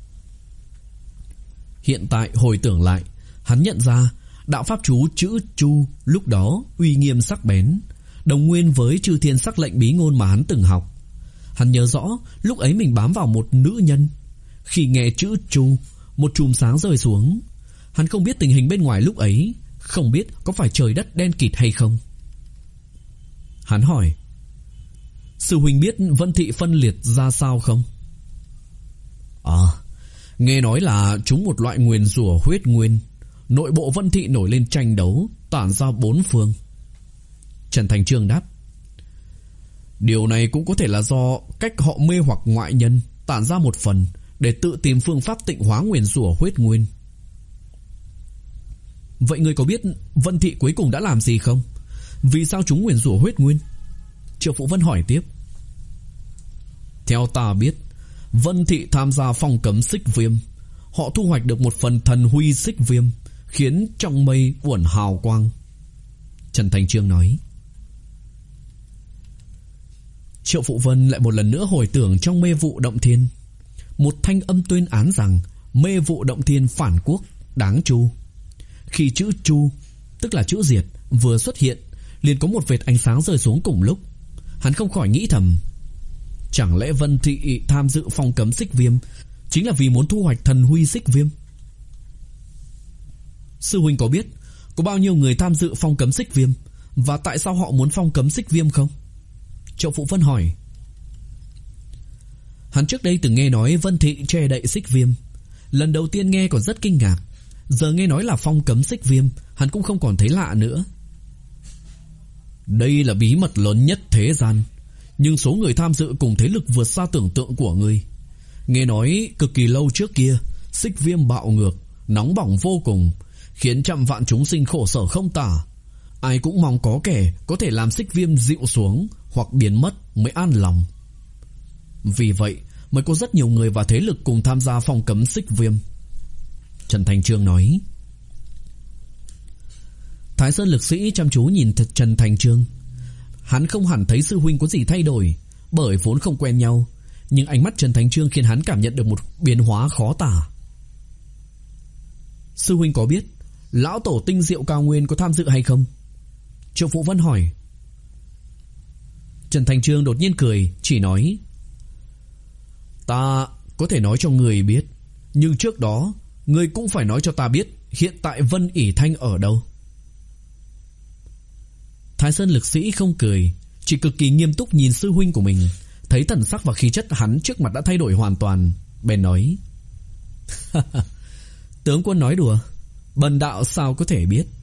Hiện tại hồi tưởng lại, hắn nhận ra đạo pháp chú chữ Chu lúc đó uy nghiêm sắc bén, đồng nguyên với chư thiên sắc lệnh bí ngôn mà hắn từng học. Hắn nhớ rõ lúc ấy mình bám vào một nữ nhân. Khi nghe chữ Chu, một chùm sáng rơi xuống. Hắn không biết tình hình bên ngoài lúc ấy, không biết có phải trời đất đen kịt hay không. Hắn hỏi: sư huynh biết Vân Thị phân liệt ra sao không? À, nghe nói là chúng một loại nguyền rủa huyết nguyên. Nội bộ Vân Thị nổi lên tranh đấu, tản ra bốn phương. Trần Thành Trương đáp: điều này cũng có thể là do cách họ mê hoặc ngoại nhân, tản ra một phần để tự tìm phương pháp tịnh hóa nguyền rủa huyết nguyên. Vậy ngươi có biết Vân Thị cuối cùng đã làm gì không? Vì sao chúng nguyền rủa huyết nguyên? Triệu Phụ Vân hỏi tiếp. Theo ta biết, Vân Thị tham gia phong cấm xích viêm. Họ thu hoạch được một phần thần huy xích viêm, khiến trong mây uẩn hào quang. Trần Thành Trương nói. Triệu Phụ Vân lại một lần nữa hồi tưởng trong Mê Vụ Động Thiên. Một thanh âm tuyên án rằng Mê Vụ Động Thiên phản quốc, đáng tru. Khi chữ Chu, tức là chữ diệt, vừa xuất hiện, liền có một vệt ánh sáng rơi xuống cùng lúc. Hắn không khỏi nghĩ thầm, chẳng lẽ Vân Thị tham dự phong cấm xích viêm chính là vì muốn thu hoạch thần huy xích viêm? Sư huynh có biết có bao nhiêu người tham dự phong cấm xích viêm, và tại sao họ muốn phong cấm xích viêm không? Triệu Phụ Vân hỏi. Hắn trước đây từng nghe nói Vân Thị che đậy xích viêm. Lần đầu tiên nghe còn rất kinh ngạc, giờ nghe nói là phong cấm xích viêm, hắn cũng không còn thấy lạ nữa. Đây là bí mật lớn nhất thế gian, nhưng số người tham dự cùng thế lực vượt xa tưởng tượng của ngươi. Nghe nói cực kỳ lâu trước kia, xích viêm bạo ngược, nóng bỏng vô cùng, khiến trăm vạn chúng sinh khổ sở không tả. Ai cũng mong có kẻ có thể làm xích viêm dịu xuống hoặc biến mất mới an lòng. Vì vậy mới có rất nhiều người và thế lực cùng tham gia phong cấm xích viêm. Trần Thành Trương nói. Thái Sơn lực sĩ chăm chú nhìn thật Trần Thành Trương. Hắn không hẳn thấy sư huynh có gì thay đổi, bởi vốn không quen nhau, nhưng ánh mắt Trần Thành Trương khiến hắn cảm nhận được một biến hóa khó tả. Sư huynh có biết lão tổ tinh diệu cao nguyên có tham dự hay không? Triệu Phụ Vân hỏi. Trần Thành Trương đột nhiên cười, chỉ nói: ta có thể nói cho người biết, nhưng trước đó người cũng phải nói cho ta biết hiện tại Vân ỉ Thanh ở đâu. Thái Sơn lực sĩ không cười, chỉ cực kỳ nghiêm túc nhìn sư huynh của mình. Thấy thần sắc và khí chất hắn trước mặt đã thay đổi hoàn toàn, bèn nói: tướng quân nói đùa, bần đạo sao có thể biết.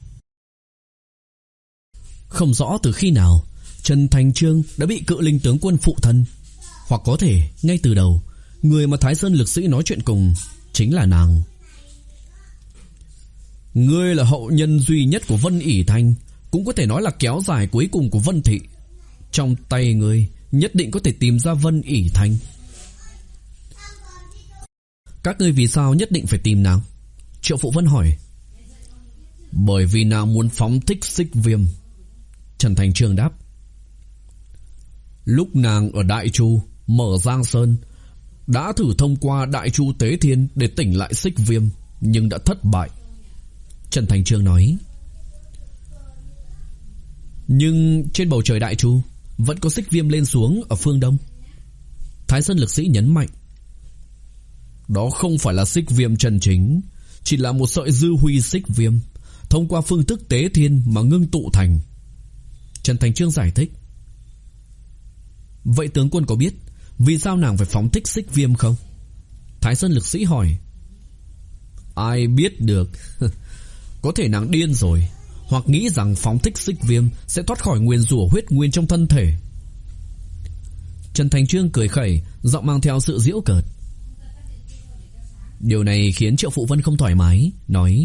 Không rõ từ khi nào Trần Thành Trương đã bị cự linh tướng quân phụ thân, hoặc có thể ngay từ đầu người mà Thái Sơn lực sĩ nói chuyện cùng chính là nàng. Ngươi là hậu nhân duy nhất của Vân ỉ Thanh, cũng có thể nói là kéo dài cuối cùng của Vân Thị. Trong tay ngươi nhất định có thể tìm ra Vân ỉ Thanh. Các ngươi vì sao nhất định phải tìm nàng? Triệu Phụ Vân hỏi. Bởi vì nàng muốn phóng thích xích viêm. Trần Thành Trương đáp. Lúc nàng ở Đại Chu mở Giang Sơn, đã thử thông qua Đại Chu Tế Thiên để tỉnh lại xích viêm, nhưng đã thất bại. Trần Thành Trương nói. Nhưng trên bầu trời Đại Chu vẫn có xích viêm lên xuống ở phương đông. Thái Sơn lực sĩ nhấn mạnh. Đó không phải là xích viêm chân chính, chỉ là một sợi dư huy xích viêm, thông qua phương thức tế thiên mà ngưng tụ thành. Trần Thành Trương giải thích. Vậy tướng quân có biết vì sao nàng phải phóng thích xích viêm không? Thái Sơn lực sĩ hỏi. Ai biết được. Có thể nàng điên rồi, hoặc nghĩ rằng phóng thích xích viêm sẽ thoát khỏi nguyền rủa huyết nguyên trong thân thể. Trần Thành Trương cười khẩy, giọng mang theo sự giễu cợt. Điều này khiến Triệu Phụ Vân không thoải mái, nói.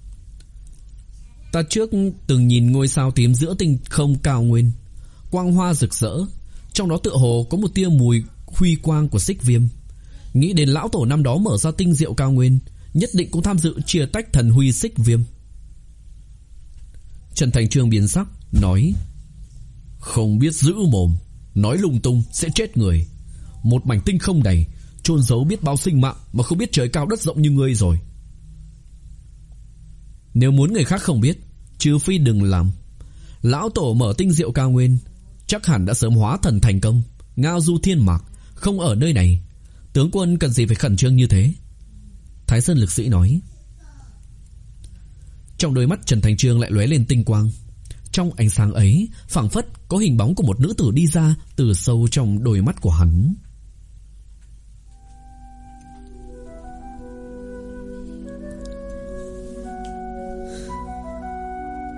Ta trước từng nhìn ngôi sao tím giữa tinh không cao nguyên, quang hoa rực rỡ, trong đó tựa hồ có một tia mùi huy quang của xích viêm. Nghĩ đến lão tổ năm đó mở ra tinh diệu cao nguyên, nhất định cũng tham dự chia tách thần huy xích viêm. Trần Thành Trương biến sắc, nói: Không biết giữ mồm, nói lung tung sẽ chết người. Một mảnh tinh không đầy, chôn giấu biết bao sinh mạng mà không biết trời cao đất rộng như ngươi rồi. Nếu muốn người khác không biết, trừ phi đừng làm. Lão tổ mở tinh diệu cao nguyên, chắc hẳn đã sớm hóa thần thành công, ngao du thiên mạc, không ở nơi này. Tướng quân cần gì phải khẩn trương như thế? Thái Sơn lực sĩ nói. Trong đôi mắt Trần Thành Trương lại lóe lên tinh quang. Trong ánh sáng ấy, phảng phất có hình bóng của một nữ tử đi ra từ sâu trong đôi mắt của hắn.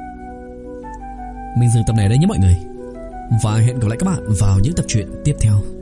Mình dừng tập này đây nhé mọi người, và hẹn gặp lại các bạn vào những tập truyện tiếp theo.